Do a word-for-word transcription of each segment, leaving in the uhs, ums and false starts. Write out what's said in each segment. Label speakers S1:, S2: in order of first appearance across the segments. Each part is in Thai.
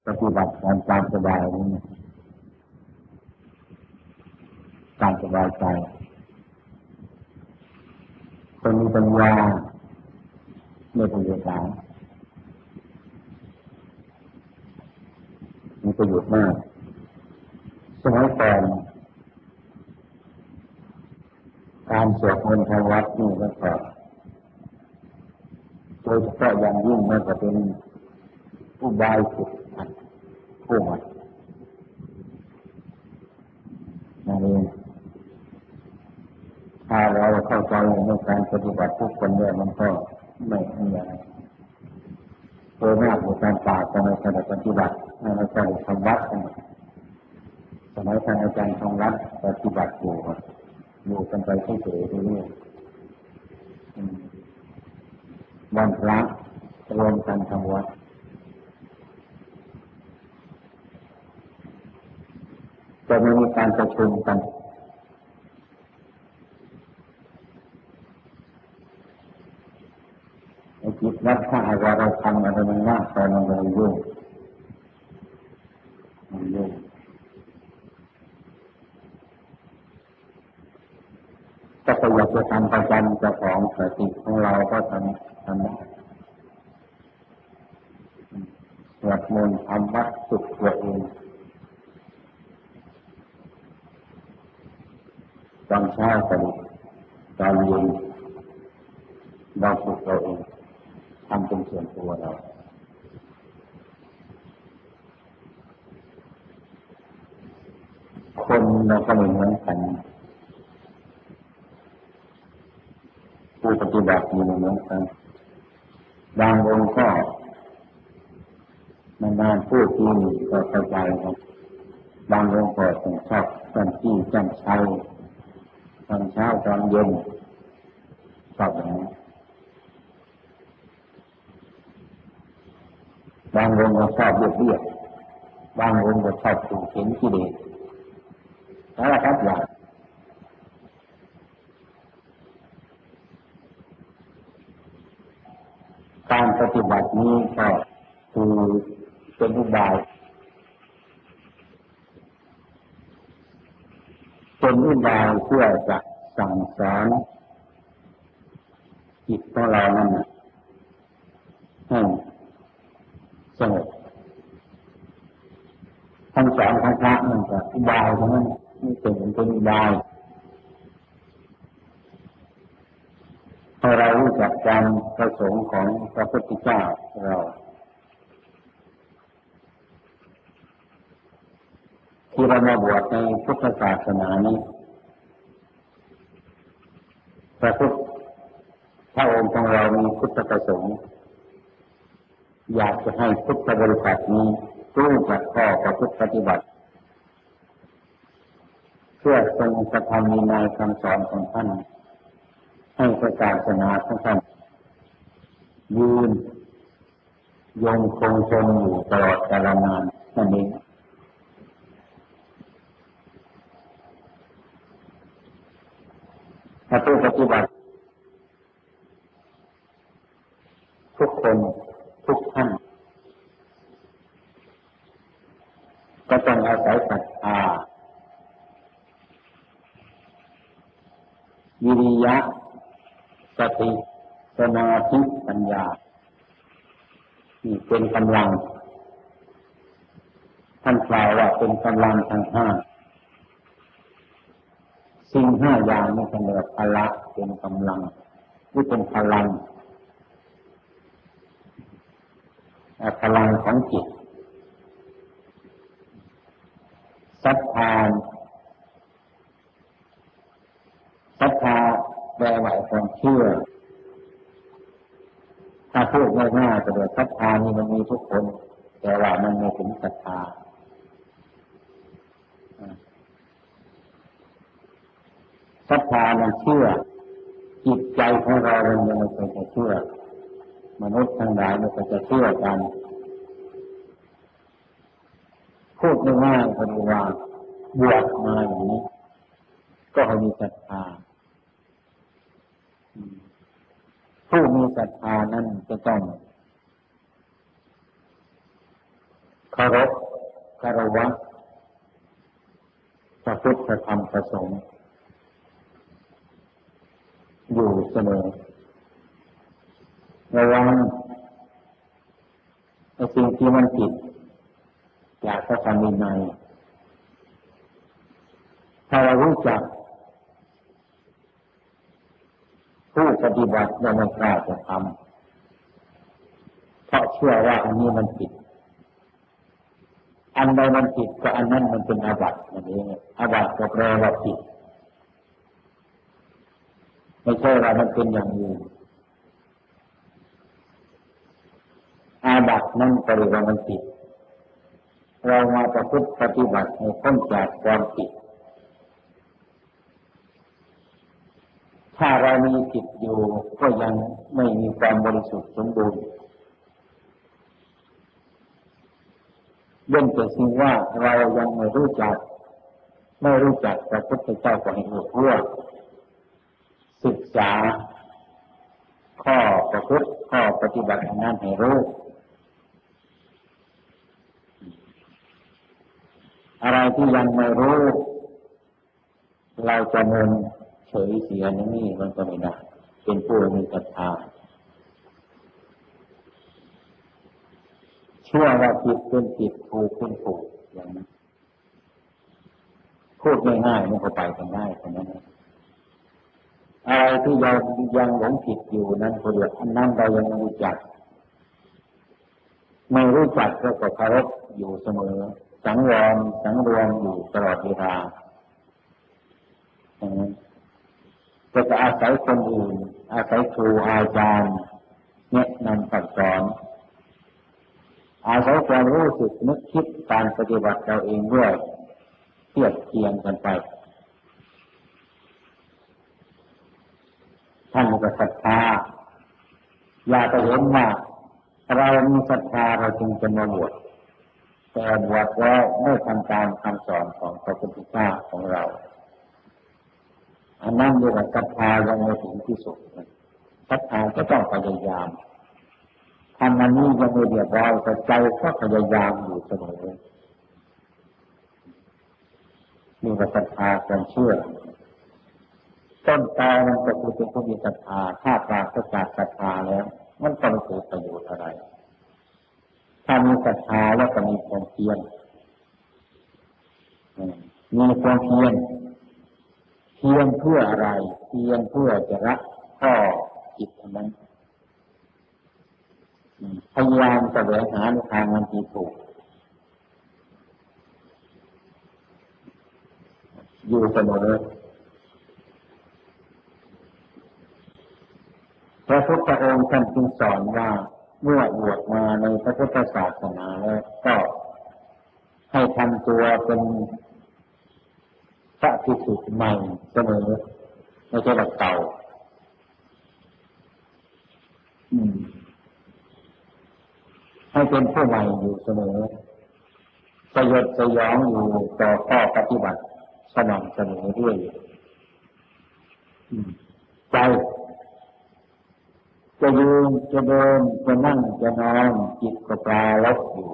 S1: ปฏิบัติการตามสบายนี้ตามสบายใจคนมีปัญญาไม่ต้องเดือดร้อนมีประโยชน์มากสมัยก่อนการสวดมนต์ทางวัดนี่ก็ขอโดยเฉพาะอย่างยิ่งมันจะเป็นผู้บายสุดผู้หมดนั่นเองถ้าเราเข้าใจในการปฏิบัติทุกคนเนี่ยมันก็ไม่มีอะไรโดยมากในการปราบในการปฏิบัติในการทำวัดสมัยท่านอาจารย์ทองรัตน์ปฏิบัติอยู่อยู่กันไปเฉยๆเรื่อยๆวันพระรวมกันทำวัดจะไม่มีการประชุมกันไอ้จิตวัดถ้าเราเราทำอะไรมันมากตอนมันเลยยุ่งมันยุ่งก็ไปอยากจะทำประจำเจ้าของสติของเราก็ทำทำได้สวดมนต์ทำวัดสุดตัวเองตอนเช้าก็ดีตอนเย็นเราฝึกตัวเองทำเป็นส่วนตัวเราคนเราก็ไม่เหมือนกันผู้ปฏิบัติมีเหมือนกันบางองค์ก็นานๆพูดทีก็เข้าใจครับบางองค์ก็ต้องชอบจันที่จันชัยตอนเช้าตอนเย็นชอบอย่างนี้บางองค์ก็ชอบเบียดเบียดบางองค์ก็ชอบถูกเข็นกิเลสนั่นแหละครับอย่างการปฏิบัตินี้ก็คือเป็นอุบายเป็นอุบายเพื่อจะสั่งสอนจิตของเรานั่นน่ะให้สงบคำสอนของพระมันก็อุบายทั้งนั้นนี่เป็นเป็นอุบายให้เรารู้จักการประสงค์ของพระพุทธเจ้าเราที่เรามาบวชในพุทธศาสนานี้พระพุทธพระองค์ของเรามีพุทธประสงค์อยากจะให้พุทธบริษัทนี้รู้จักข้อประพฤติปฏิบัติเพื่อทรงกระทำในในคำสอนของท่านให้ศาสนาของท่านยืนยงคงทนอยู่ตลอดกาลนานนั่นเองถ้าผู้ปฏิบัติทุกคนทุกท่านก็ต้องอาศัยศรัทธาวิริยะสติสมาธิปัญญาที่เป็นกำลังท่านกล่าวว่าเป็นกำลังทั้งห้าสิ่งห้าอย่างนี้เป็นแบบพละเป็นกำลังหรือเป็นพลังพลังของจิตศรัทธาศรัทธาแปลว่าความเชื่อถ้าพูดง่ายๆก็เรียกศรัทธานี่มันมีทุกคนแต่ว่ามันไม่ถึงศรัทธาศรัทธามันเชื่อจิตใจของเรามันยังไม่เคยจะเชื่อมนุษย์ทั้งหลายมันก็จะเชื่อกันพูดง่ายๆก็คือว่าบวชมาอย่างนี้ก็ให้มีศรัทธาผู้มีศรัทธานั้นจะต้องเคารพคารวะพระพุทธธรรมพระสงฆ์อยู่เสมอระวังไอ้สิ่งที่มันผิดจากพระธรรมวินัยถ้าเรารู้จักผู้ปฏิบัติและไม่กล้าจะทำเพราะเชื่อว่าอันนี้มันผิดอันใดมันผิดก็อันนั้นมันเป็นอาบัตินั่นเองอาบัติก็แปลว่าผิดไม่ใช่ว่ามันเป็นอย่างอื่นอาบัตินั่นก็เรียกว่ามันผิดเรามาประพฤติปฏิบัติให้พ้นจากความผิดถ้าเรามีผิดอยู่ก็ยังไม่มีความบริสุทธิ์สมบูรณ์เว้นแต่สิ่งว่าเรายังไม่รู้จักไม่รู้จักพระพุทธเจ้าก็ให้รู้ว่าศึกษาข้อประพฤติข้อปฏิบัตินั้นให้รู้อะไรที่ยังไม่รู้เราจะเมินเฉยเสียนี่มันก็ไม่ได้เป็นผู้มีศรัทธาเชื่อว่าผิดเป็นผิดถูกเป็นถูกอย่างนั้นพูดง่ายๆมันก็ไปกันได้เท่านั้นอะไรที่ยังยังหลงผิดอยู่นั้นก็เรียกอันนั้นเรายังไม่รู้จักไม่รู้จักก็เคารพอยู่เสมอสังวรสังรวมอยู่ตลอดเวลาอย่างนั้นจะจะอาศัยคนอื่นอาศัยครูอาจารย์แนะนำสั่งสอนอาศัยความรู้สึกนึกคิดการปฏิบัติเราเองด้วยเทียบเทียงกันไปท่านก็ศรัทธาอย่าไปเห็นว่าเรามีศรัทธาเราจึงจะมาบวชแต่บวชแล้วไม่ทำตามคำสอนของพระพุทธเจ้าของเราอันนั้นเรียกว่าศรัทธายังไม่ถึงที่สุดศรัทธาก็ต้องพยายามทำอันนี้ยังไม่เรียบร้อยแต่ใจก็พยายามอยู่เสมอนี่ว่าศรัทธาความเชื่อต้นตอมันก็คือเป็นผู้มีศรัทธาถ้าปราศจากศรัทธาแล้วมันก็ไม่เกิดประโยชน์อะไรถ้ามีศรัทธาแล้วก็มีความเพียรมีความเพียรเพียรเพื่ออะไรเพียรเพื่อจะละข้อผิดนั้นพยายามแสวงหาในทางมันที่ถูกอยู่เสมอพระพุทธองค์ท่านจึงสอนว่าเมื่อบวชมาในพระพุทธศาสนาแล้วก็ให้ทำตัวเป็นพระภิกษุใหม่เสมอไม่ใช่แบบเก่าให้เป็นผู้ใหม่อยู่เสมอสยดสยองอยู่ต่อข้อปฏิบัติสม่ำเสมอด้วยใจจะยืนจะเดินจะนั่งจะนอนจิตก็ปราลบอยู่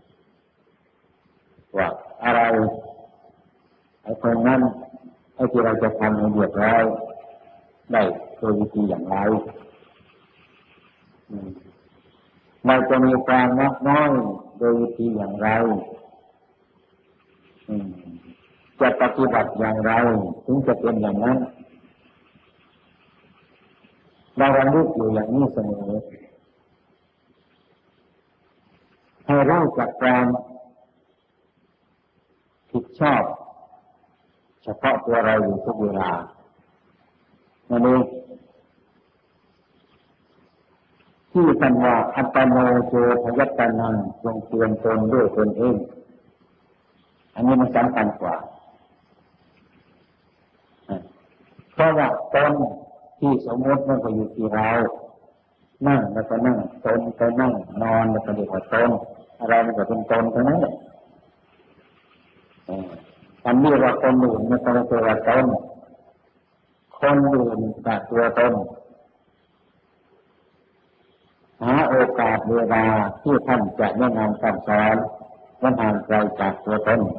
S1: ว่าอะไรไอ้ตรงนั้นไอ้ที่เราจะทำให้เรียบร้อยได้โดยวิธีอย่างไรเราจะมีความนักน้อยโดยวิธีอย่างไรจะปฏิบัติอย่างไรถึงจะเป็นอย่างนั้นเราระลึกอยู่อย่างนี้เสมอให้รู้จักความผิดชอบเฉพาะตัวเราอยู่ทุกเวลานั่นเองที่ท่านว่าอัตตโนโจทยัตตานังจงเตือนตนด้วยตนเองอันนี้มันสำคัญกว่าเพราะว่าตนที่สมมติมันก็อยู่ที่เรานั่งแล้วก็นั่งตนก็นั่งนอนแล้วก็เรียกว่าตนอะไรมันก็เป็นตนทั้งนั้นแหละอันนี้ว่าคนอื่นมันก็เป็นตัวตนคนอื่นแต่ตัวตนหาโอกาสเวลาที่ท่านจะแนะนำสั่งสอนมันห่างไกลจากตัวตน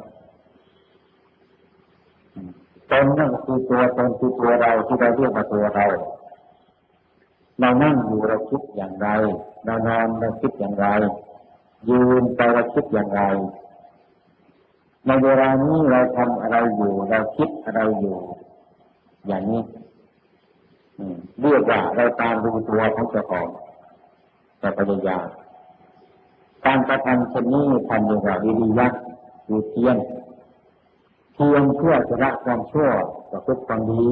S1: ตนนั่นคือตัวตนคือตัวเราที่เราเรียกว่าตัวเราเรานั่งอยู่เราคิดอย่างไรเรานอนเราคิดอย่างไรยืนไปเราคิดอย่างไรในเวลานี้เราทำอะไรอยู่เราคิดอะไรอยู่อย่างนี้เรียกว่าเราตามดูตัวของเจ้าของแต่ปัญญาการกระทำเช่นนี้ทำอย่างไรวิริยะคือเพียรเพียรเพื่อจะละความชั่วประพฤติความดี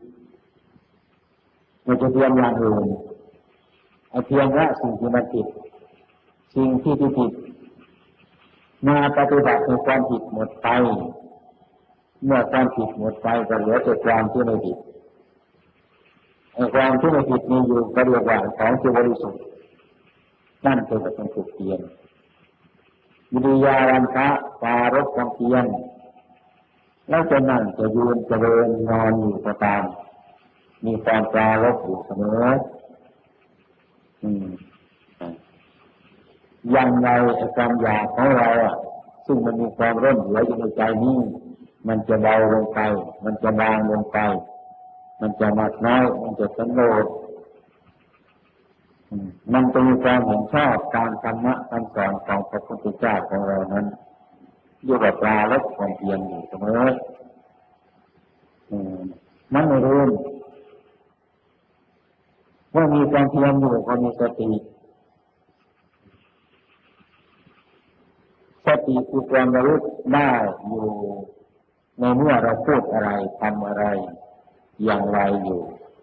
S1: ไม่จะเพียรอย่างอื่นไอ้เพียรละสิ่งที่มันผิดสิ่งที่ผิดมาปฏิบัติในความผิดหมดไปเมื่อความผิดหมดไปก็เหลือแต่ความที่ไม่ผิดไอ้ความที่ไม่ผิดมีอยู่ก็เรียกว่าของที่บริสุทธิ์นั่นคือการฝึกเพียรวิริยารันทะปารภความเพียรแล้วจะนั่งจะยืนจะเดินนอนอยู่ก็ตามมีความปรารภอยู่เสมออืมอย่างไรไอ้ความอยากของเราอ่ะซึ่งมันมีความร่มเหลืออยู่ในใจนี้มันจะเบาลงไปมันจะบางลงไปมันจะมากน้อยมันจะสันโดษมันจะมีความเห็นชอบตามธรรมะคำสอนของพระพุทธเจ้าของเรานั้นอยู่กับปลาและความเพียรอยู่เสมอมันไม่รู้ว่ามีความเพียรอยู่ก็มีสติสติคือความระลึกได้อยู่ในเมื่อเราพูดอะไรทำอะไรอย่างไรอยู่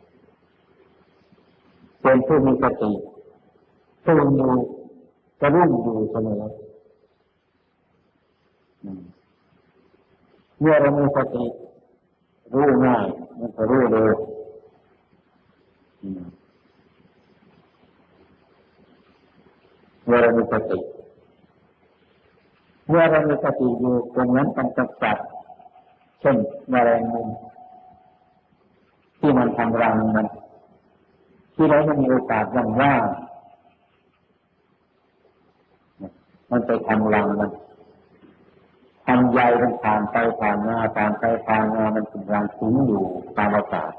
S1: เป็นผู้มีสติตื่นอยู่กระรุ่งอยู่เสมอเมื่อเรามีสติรู้ง่ายมันก็รู้เร็วเมื่อเรามีสติเมื่อเรามีสติอยู่ตรงนั้นมันจะจับเช่นแมลงมุมที่มันทำรังมันที่เราไม่มีโอกาสว่างๆมันไปทำรังมันทำใยมันผ่านไปผ่านมาผ่านไปผ่านมามันเป็นรังสูงอยู่ตามอากาศ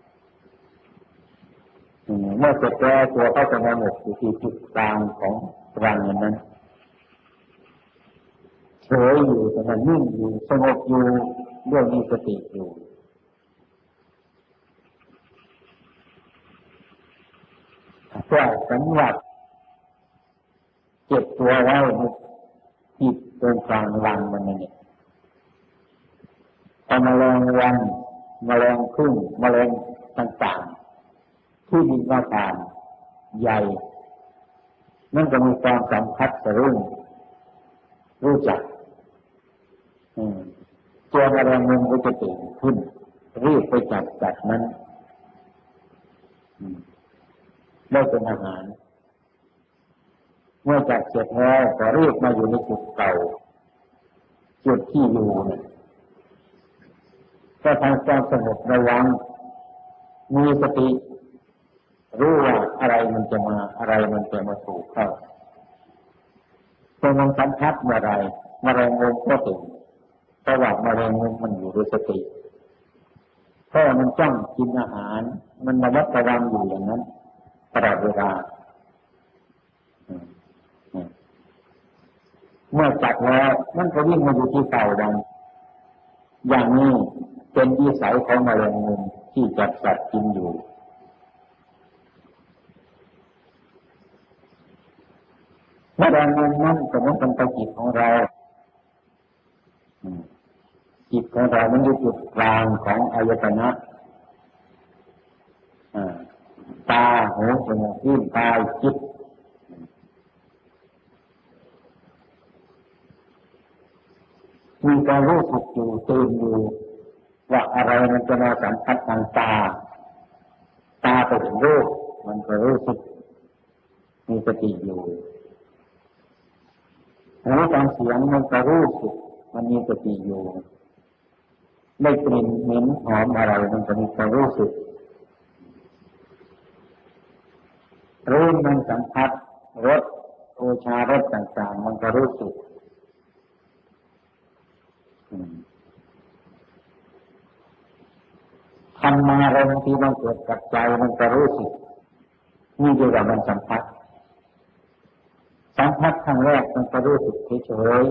S1: เมื่อเสร็จแล้วตัวเขาจะมาหมกอยู่ที่จุดกลางของรังนั้นเฉยอยู่แต่มันนิ่งอยู่สงบอยู่ด้วยมีสติอยู่เพื่อสำหรับเก็บตัวไว้จิตตรงกลางรังมันนี่พอแมลงวันแมลงพึ่งแมลงต่างๆที่มีหน้าตาใหญ่นั่นจะมีความสัมผัสสรุ่งรู้จักตัวแมลงมุมก็จะตื่นขึ้นรีบไปจับจัดนั้นได้เป็นอาหารเมื่อจับเสร็จแล้วก็รีบมาอยู่ในจุดเก่าจุดที่อยู่เนี่ยก็ทำความสงบระวังมีสติรู้ว่าอะไรมันจะมาอะไรมันจะมาถูกเข้าพอมันสัมผัสเมื่อไรแมลงมุมก็ตื่นเพราะว่าแมลงมุมมันอยู่ด้วยสติเพราะมันจ้องกินอาหารมันระมัดระวังอยู่อย่างนั้นตลอดเวลาเมื่อจับแล้วมันก็วิ่งมาอยู่ที่เก่าดังอย่างนี้เป็นวิสัยของแมลงมุมที่จับสัตว์กินอยู่แมลงมุมนั้นก็มันเป็นจิตของเราจิตของเรามันอยู่จุดกลางของอายตนะตาหูจมูกลิ้นกายจิตมีการรู้สึกอยู่ตื่นอยู่ว่าอะไรมันจะมาสัมผัสทางตาตาไปถึงรูปมันก็รู้สึกมีสติอยู่หูฟังเสียงมันก็รู้สึกมันมีสติอยู่ได้กลิ่นเหม็นหอมอะไรมันก็มีความรู้สึกรู้มันสัมผัสรสโอชารสต่างๆมันก็รู้สึกธรรมารมณ์ที่มันเกิดกับใจมันก็รู้สึกนี่เรียกว่ามันสัมผัสสัมผัสครั้งแรกมันก็รู้สึกเฉย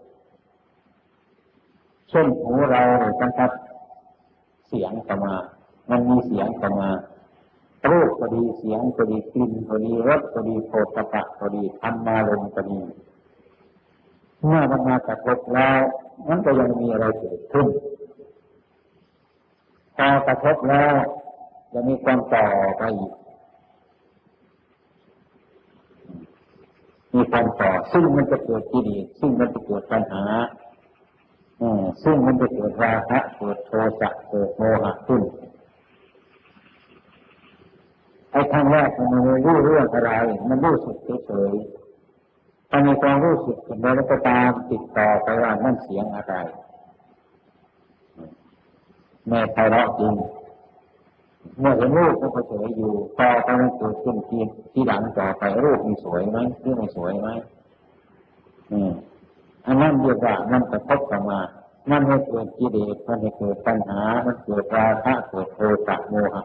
S1: ๆเช่นหูเราสัมผัสเสียงเข้ามามันมีเสียงเข้ามารูปก็ดีเสียงก็ดีกลิ่นก็ดีรสก็ดีโผฏฐัพพะก็ดีธรรมารมณ์ก็ดีเมื่อมันมากระทบแล้วมันก็ยังมีอะไรเกิดขึ้นพอกระทบแล้วจะมีความต่อไปอีกมีความต่อซึ่งมันจะเกิดกิเลสซึ่งมันจะเกิดปัญหาซึ่งมันจะเกิดราคะเกิดโทสะเกิดโมหะขึ้นไอ้ครั้งแรกมันไม่รู้เรื่องอะไรมันรู้สึกเฉยๆถ้ามีความรู้สึกถึงแล้วก็ตามติดต่อไปว่านั่นเสียงอะไรแม่ไพเราะจริงเมื่อเห็นรูปก็เฉยอยู่ต่อไปมันเกิดขึ้นทีที่หลังต่อไปรูปมีสวยไหมหรือไม่สวยไหมอืมอันนั้นเรียกว่ามันกระทบกันมามันให้เกิดกิเลสมันให้เกิดปัญหามันเกิดราคะเกิดโทสะโมหะ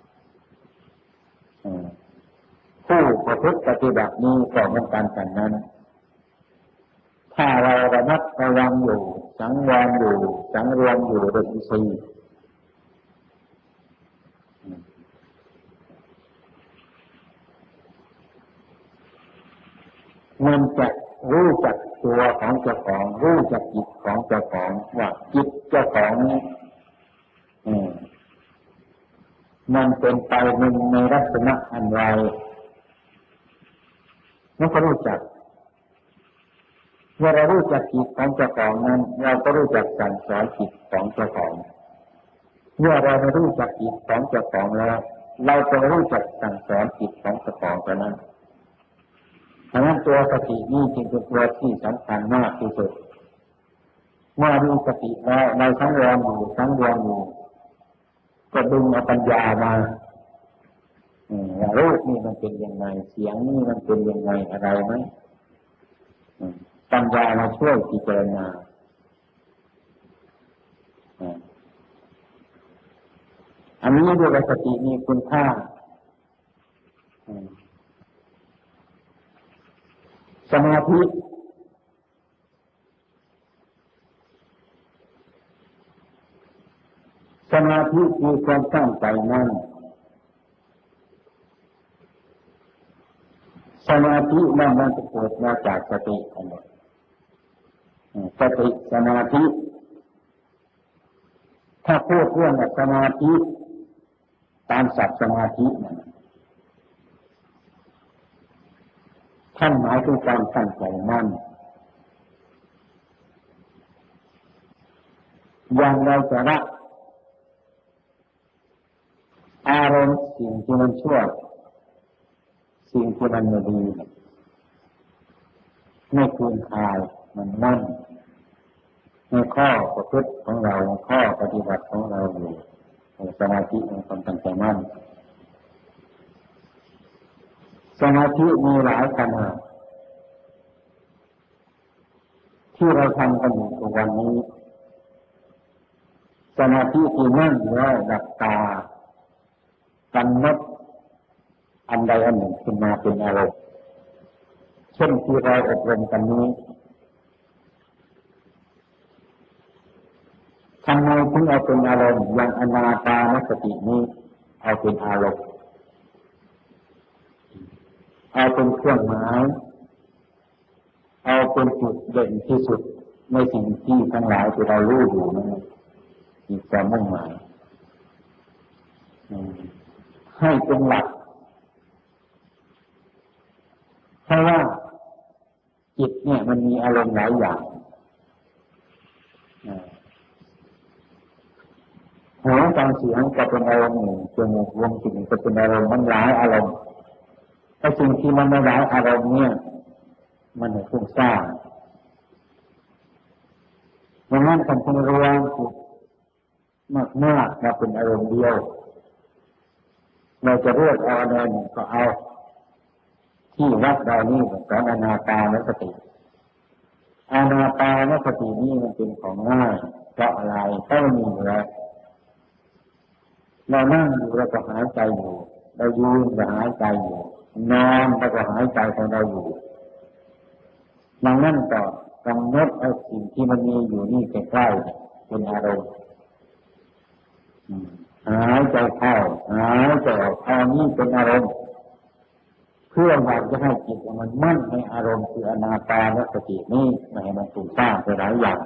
S1: ผู้ประพฤติปฏิบัตินี้ก็เหมือนกันกันนั้นถ้าเราระมัดระวังอยู่สังวรอยู่สังรวมอยู่โดยอินทรีย์มันจะรู้จักตัวของเจ้าของรู้จักจิตของเจ้าของว่าจิตเจ้าของนี้มันเป็นไปในลักษณะอันไรมันก็รู้จักเมื่อเรารู้จักจิตของเจ้าของนั้นเราก็รู้จักสั่งสอนจิตของเจ้าของเมื่อเราไม่รู้จักจิตของเจ้าของแล้วเราจะรู้จักสั่งสอนจิตของเจ้าของเท่านั้นเพราะนั้นตัวสตินี้จึงเป็นตัวที่สำคัญมากที่สุดเมื่อมีสติแล้วในสังวรอยู่สังวรอยู่ก็ดึงเอาปัญญามารูปนี่มันเป็นยังไงเสียงนี่มันเป็นยังไงอะไรไหมปัญญามาช่วยพิจารณาอันนี้เรียกว่าสติมีคุณค่าสมาธิสมาธิคือความตั้งใจมั่นสมาธินั่นมันจะเกิดมาจากสติอันนี้สติสมาธิถ้าพูดเรื่องสมาธิตามศัพท์สมาธิท่านหมายถึงการตั้งใจมั่นอย่างเราจะละอารมณ์สิ่งที่มันชั่วสิ่งที่มันไม่ดีไม่ควรคายมันมั่นในข้อประพฤติของเราข้อปฏิบัติของเราอยู่สมาธิในความตั้งใจมั่นสมาธิมีหลายขนาดที่เราทำกันอยู่ทุกวันนี้สมาธิที่นั่งแล้วหลับตากำหนดอันใดอันหนึ่งขึ้นมาเป็นอารมณ์เช่นที่เราอบรมกันนี้ทำไมถึงเอาเป็นอารมณ์อย่างอนาปานสตินี้เอาเป็นอารมณ์เอาเป็นเครื่องหมายเอาเป็นจุดเด่นที่สุดในสิ่งที่ทั้งหลายที่เรารู้อยู่นั่นอีกความมุ่งหมายให้เป็นหลักเพราะว่าจิตเนี่ยมันมีอารมณ์หลายอย่างหูฟังเสียงก็เป็นอารมณ์หนึ่งจมูกลมกลิ่นก็เป็นอารมณ์มันหลายอารมณ์ไอ้สิ่งที่มันไม่หลายอารมณ์เนี่ยมันไม่ฟุ้งซ่านดังนั้นการรวมจิตมากๆมาเป็นอารมณ์เดียวเราจะเลือกเอาอะไรหนึ่งก็เอาที่วัดเรานี่สอนอนาปานสติอานาปานสตินี้มันเป็นของง่ายเพราะอะไรเพราะมันมีอยู่แล้วเรานั่งอยู่เราก็หายใจอยู่เรายืนก็หายใจอยู่นอนเราก็หายใจของเราอยู่ดังนั้นก็กำหนดเอาสิ่งที่มันมีอยู่นี่ใกล้ๆเป็นอารมณ์หายใจเข้าหายใจออกเอานี้เป็นอารมณ์เพื่ออยากจะให้จิตมันมั่นในอารมณ์คืออานาปานสตินี้ไม่ให้มันฟุ้งซ่านไปหลายอย่าง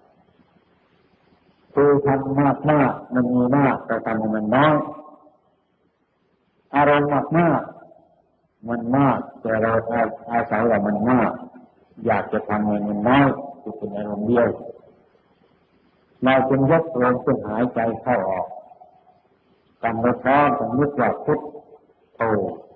S1: คือทำมากมากมันมีมากแต่ทำให้มันน้อยอารมณ์มากมากมันมากแต่เราอาศัยว่ามันมากอยากจะทำให้มันน้อยคือเป็นอารมณ์เดียวเราจึงยกลมขึ้นหายใจเข้าออกกำหนดร้อนสมมติว่าพุทโธ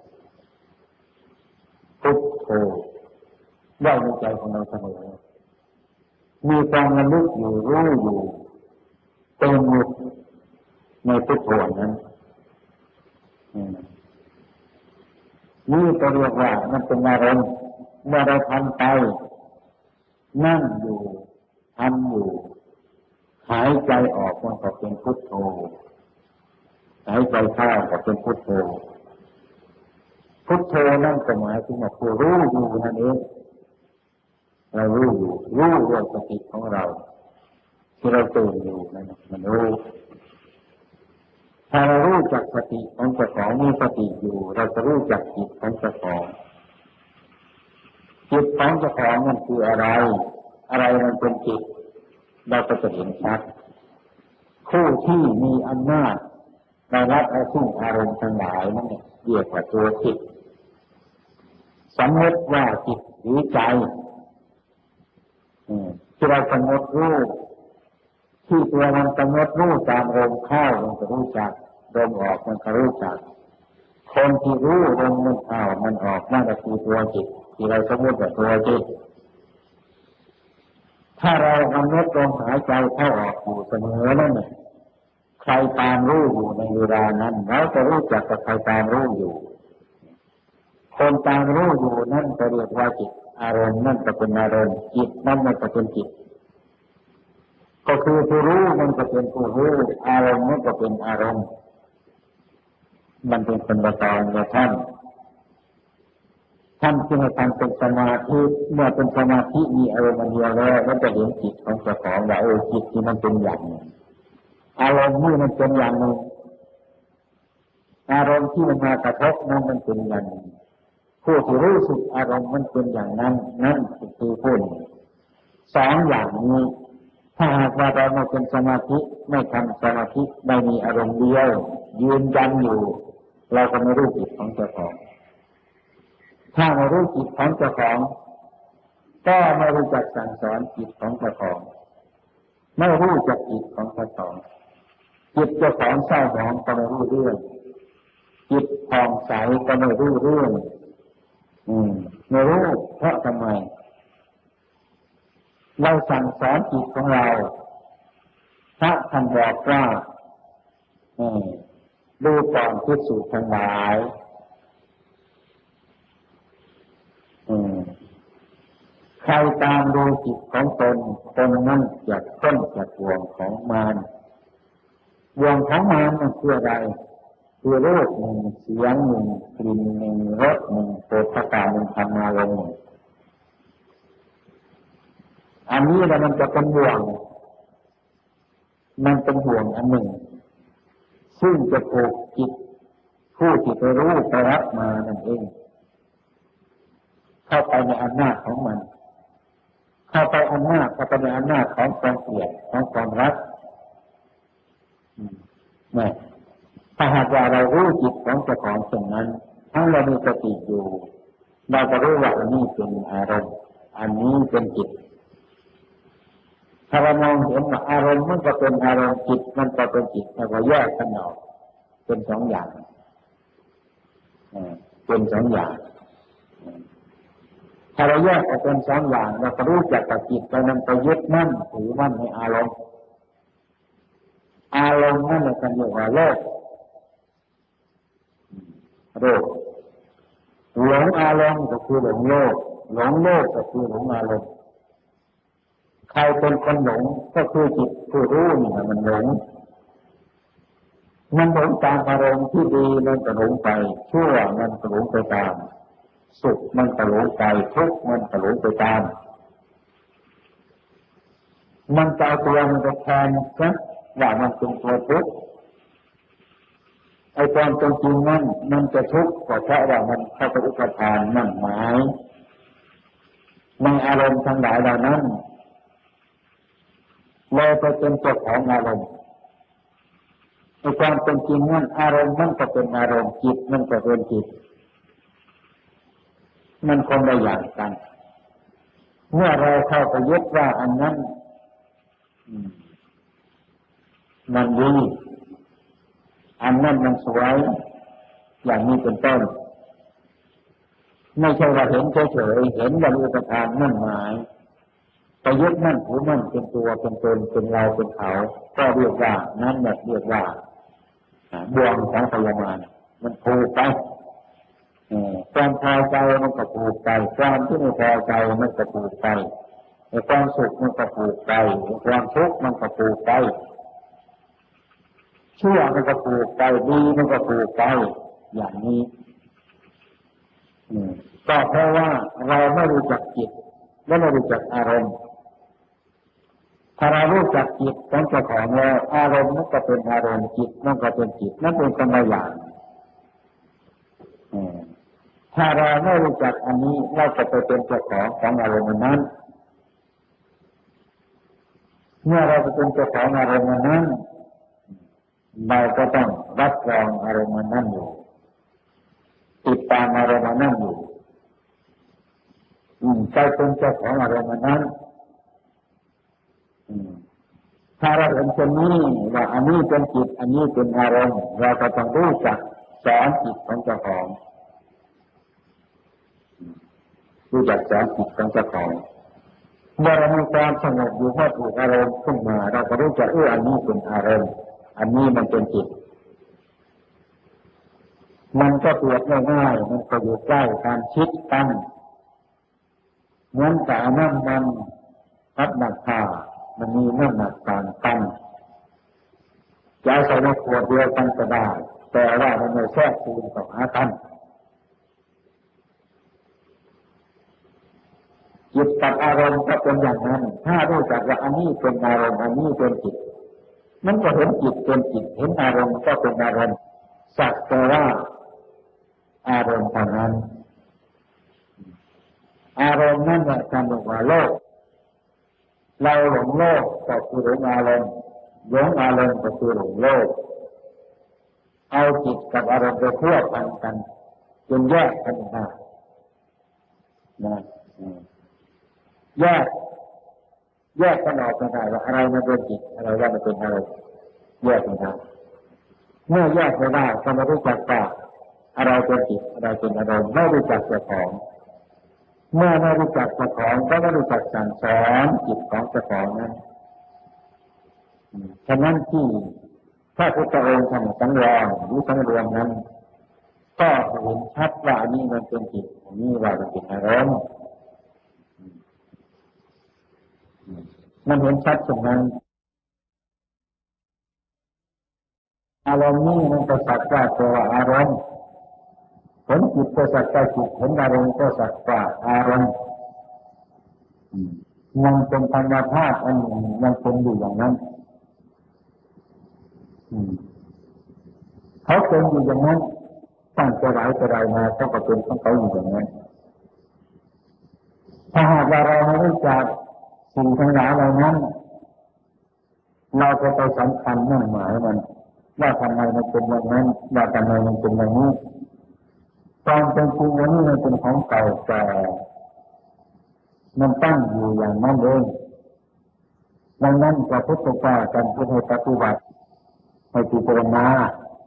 S1: พุทโธได้ในใจของเราเสมอมีความระลึกอยู่รู้อยู่เต็มหมดในพุทโธนั้นนี่ก็เรียกว่ามันเป็นอารมณ์เมื่อเราทำไปนั่งอยู่ทำอยู่หายใจออกมันก็เป็นพุทโธหายใจเข้าก็เป็นพุทโธพุทโธนั่นก็หมายถึงว่าผู้รู้อยู่นั่นเองเรารู้อยู่รู้ด้วยสติของเราที่เราตื่นอยู่นั่นมันรู้ถ้าเรารู้จักสติของเจ้าของมีสติอยู่เราจะรู้จักจิตของเจ้าของจิตของเจ้าของมันคืออะไรอะไรมันเป็นจิตเราก็จะเห็นชัดผู้ที่มีอำนาจในรับเอาซึ่งอารมณ์ทั้งหลายนั่นเรียกว่าตัวจิตสมมติว่าจิตหรือใจที่เรากำหนดรู้ที่ตัวมันกำหนดรู้ตามลมเข้ามันจะรู้จักลมออกมันก็รู้จักคนที่รู้ลมมันเข้ามันออกนั่นก็คือตัวจิตที่เราสมมติว่าตัวจิตถ้าเรากำหนดลมหายใจเข้าออกอยู่เสมอนั่นเองใครตามรู้อยู่ในเวลานั้นเราจะรู้จักกับใครตามรู้อยู่คนตามรู้อยู่นั่นจะเรียกว่าจิตอารมณ์นั่นก็เป็นอารมณ์จิตนั่นมันก็เป็นจิตก็คือผู้รู้มันก็เป็นผู้รู้อารมณ์มันก็เป็นอารมณ์มันเป็นคนละตอนละท่านท่านที่ให้ทำเป็นสมาธิเมื่อเป็นสมาธิมีอารมณ์เดียวแล้วมันจะเห็นจิตของเจ้าของว่าเออจิตที่มันเป็นอย่างหนึ่งอารมณ์นี่มันเป็นอย่างหนึ่งอารมณ์ที่มันมากระทบนั้นมันเป็นอย่างหนึ่งผู้ที่รู้สึกอารมณ์มันเป็นอย่างนั้นนั่นคือผู้สองอย่างนี้ถ้าหากว่าเราไม่เป็นสมาธิไม่ทำสมาธิไม่มีอารมณ์เดียวยืนยันอยู่เราก็ไม่รู้จิตของเจ้าของถ้าไม่รู้จิตของเจ้าของก็ไม่รู้จักสั่งสอนจิตของเจ้าของไม่รู้จักจิตของเจ้าของจิตเจ้าของเศร้าหมองก็ไม่รู้เรื่องจิตผ่องใสก็ไม่รู้เรื่องอืมไม่รู้เพราะทำไมเราสั่งสอนจิตของเราพระท่านบอกว่าดูก่อนภิกษุทั้งหลายใครตามดูจิตของตนตนนั้นจะพ้นจากบ่วงของมารบ่วงของมารมันคืออะไรคือรูปหนึ่งเสียงหนึ่งกลิ่นหนึ่งรสหนึ่งโผฏฐัพพะหนึ่งธรรมารมณ์หนึ่งอันนี้แล้วมันจะเป็นบ่วงมันเป็นบ่วงอันหนึ่งซึ่งจะผูกจิตผู้ที่ไปรู้ไปรับมานั่นเองเข้าไปในอำนาจของมันเข้าไปอำนาจเข้าไปในอำนาจของความเกลียดของความรักนี่ถ้าหากว่าเรารู้จิตของเจ้าของเช่นนั้นทั้งเรามีสติอยู่เราจะรู้ว่าอันนี้เป็นอารมณ์อันนี้เป็นจิตถ้าเรามองเห็นว่าอารมณ์มันก็เป็นอารมณ์จิตมันก็เป็นจิตแต่ว่าแยกกันออกเป็นสองอย่างเป็นสองอย่างถ้าเราแยกออกเป็นสองอย่างเราก็รู้จักกับจิตเรานำไปยึดมั่นถือมั่นในอารมณ์อารมณ์นั่นแหละกันเรียกว่าโลกโลกหลงอารมณ์ก็คือหลงโลกหลงโลกก็คือหลงอารมณ์ใครเป็นคนหลงก็คือจิตผู้รู้นี่นะมันหลงมันหลงตามอารมณ์ที่ดีมันก็หลงไปชั่วมันก็หลงไปตามสุขมันก็หลงไปทุกข์มันก็หลงไปตามมันใจตัวมันก็แทนนะว่ามันเป็นตัวทุกข์ไอ้ความเป็นจริงนั้นมันจะทุกข์ก็เพราะว่ามันเข้าไปอุปทานมั่นหมายในอารมณ์ทั้งหลายเหล่านั้นเลยไปเป็นเจ้าของอารมณ์ในความเป็นจริงนั้นอารมณ์มันก็เป็นอารมณ์จิตมันก็เป็นจิตมันคนละอย่างกันเมื่อเราเข้าไปยึดว่าอันนั้นมันดีอันนั้นมันสวยอย่างนี้เป็นต้นไม่ใช่ว่าเห็นเฉยๆเห็นว่าอุปทานมั่นหมายไปยึดมั่นถือมั่นเป็นตัวเป็นตนเป็นเราเป็นเขาก็เรียกว่านั้นแบบเรียกว่าบ่วงของพยามารมันผูกไปความพอใจมันก็ผูกไปความที่ไม่พอใจมันก็ผูกไปความสุขมันก็ผูกไปความทุกข์มันก็ผูกไปชั่วมันก็ผูกไปดีมันก็ผูกไปอย่างนี้ก็เพราะว่าเราไม่รู้จักจิตและไม่รู้จักอารมณ์ถ้าเรารู้จักจิตของเจ้าของแล้วอารมณ์มันก็เป็นอารมณ์จิตมันก็เป็นจิตนั่นเป็นคนละอย่างถ้าเราไม่รู้จักอันนี้เราจะไปเป็นเจ้าของของอารมณ์นั้นเมื่อเราไปเป็นเจ้าของอารมณ์นั้นเราก็ต้องรับรองอารมณ์นั้นอยู่ติดตามอารมณ์นั้นอยู่ใจเป็นเจ้าของอารมณ์นั้นถ้าเราเห็นเช่นนี้ว่าอันนี้เป็นจิตอันนี้เป็นอารมณ์เราก็ต้องรู้จักสอนจิตของเจ้าของรู้จักสอนจิตของเจ้าของเมื่อเรามีความสงบอยู่พอถูกอารมณ์ขึ้นมาเราก็รู้จักเอออันนี้เป็นอารมณ์อันนี้มันเป็นจิตมันก็เปรียบง่ายๆมันก็อยู่ใกล้การคิดกันเหมือนกับน้ำมันกับน้ำผ้ามันมีน้ำหนักต่างกันจะใส่ในขวดเดียวกันก็ได้แต่ว่ามันไม่แทรกซึมต่อหากันจิตกับอารมณ์ก็เป็นอย่างนั้นถ้ารู้จักว่าอันนี้เป็นอารมณ์อันนี้เป็นจิตมันก็เห็นจิตเป็นจิตเห็นอารมณ์ก็เป็นอารมณ์สักแต่ว่าอารมณ์เท่านั้นอารมณ์นั่นแหละการบอกว่าโลกเราหลงโลกก็คือหลงอารมณ์หลงอารมณ์ก็คือหลงโลกเอาจิตกับอารมณ์ไปเทียบกันกันจนแยกกันได้นะแยกแยกกันออกไม่ได้ว่าอะไรมันเป็นจิตอะไรว่ามันเป็นอารมณ์แยกไม่ได้เมื่อแยกไม่ได้ก็ไม่รู้จักว่าอะไรเป็นจิตอะไรเป็นอารมณ์ไม่รู้จักเจ้าของเมื่อไม่รู้จักเจ้าของก็ไม่รู้จักสั่งสอนจิตของเจ้าของนั้นฉะนั้นที่พระพุทธองค์ท่านสังวรหรือสังรวมนั้นก็เห็นชัดว่าอันนี้มันเป็นจิตอันนี้ว่ามันเป็นอารมณ์มันเห็นชัดตรงนั้นอารมณ์นี้มันก็สักว่าตัวอารมณ์เห็นจิตก็สักว่าจิตเห็นอารมณ์ก็สักว่าอารมณ์มันเป็นธรรมชาติอันหนึ่งมันเป็นอยู่อย่างนั้นเขาเป็นอยู่อย่างนั้นตั้งแต่ไหนแต่ไรมาเขาก็เป็นของเขาอยู่อย่างนั้นถ้าหากว่าเราไม่รู้จักสิ่งทั้งหลายเหล่านั้นเราจะไปสำคัญมั่นหมายมันว่าทำไมมันเป็นอย่างนั้นว่าทำไมมันเป็นอย่างนี้ความเป็นจริงอันนี้มันเป็นของเก่าแก่มันตั้งอยู่อย่างนั้นเองดังนั้นพระพุทธเจ้าการพูดให้ปฏิบัติให้พิจารณา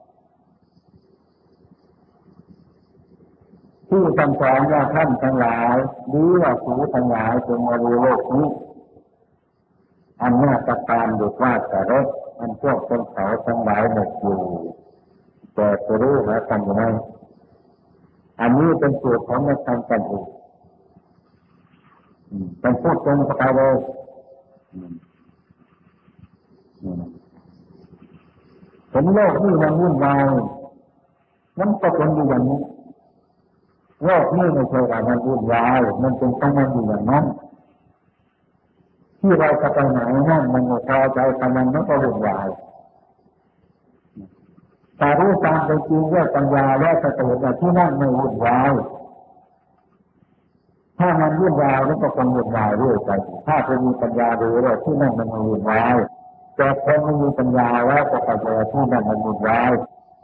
S1: ที่ท่านสอนว่าท่านทั้งหลายหรือว่าสูทั้งหลายจงมาดูโลกนี้อันหน้าตะการดุจว่าแต่รถอันพวกคนเขาทั้งหลายหมดอยู่แต่จะรู้หาทำยังไงอันนี้เป็นสูตรของนักธรรมกันอีกเป็นพูดตรงไปเลยเห็นโลกนี้มันวุ่นวายมันก็เป็นอยู่อย่างนี้โลกนี้ไม่ใช่ว่ามันวุ่นวายมันเป็นต้องมันอยู่อย่างนั้นที่เราจะไปไหนนั่นมันไม่พอใจกับมันมันก็วุ่นวายแต่รู้ตามเป็นจริงด้วยปัญญาและสติว่าที่นั่นไม่วุ่นวายถ้ามันวุ่นวายมันก็คงวุ่นวายเรื่อยไปถ้าคนมีปัญญารู้ว่าที่นั่นมันไม่วุ่นวายแต่คนไม่มีปัญญาแล้วก็ไปเจอที่นั่นมันวุ่นวาย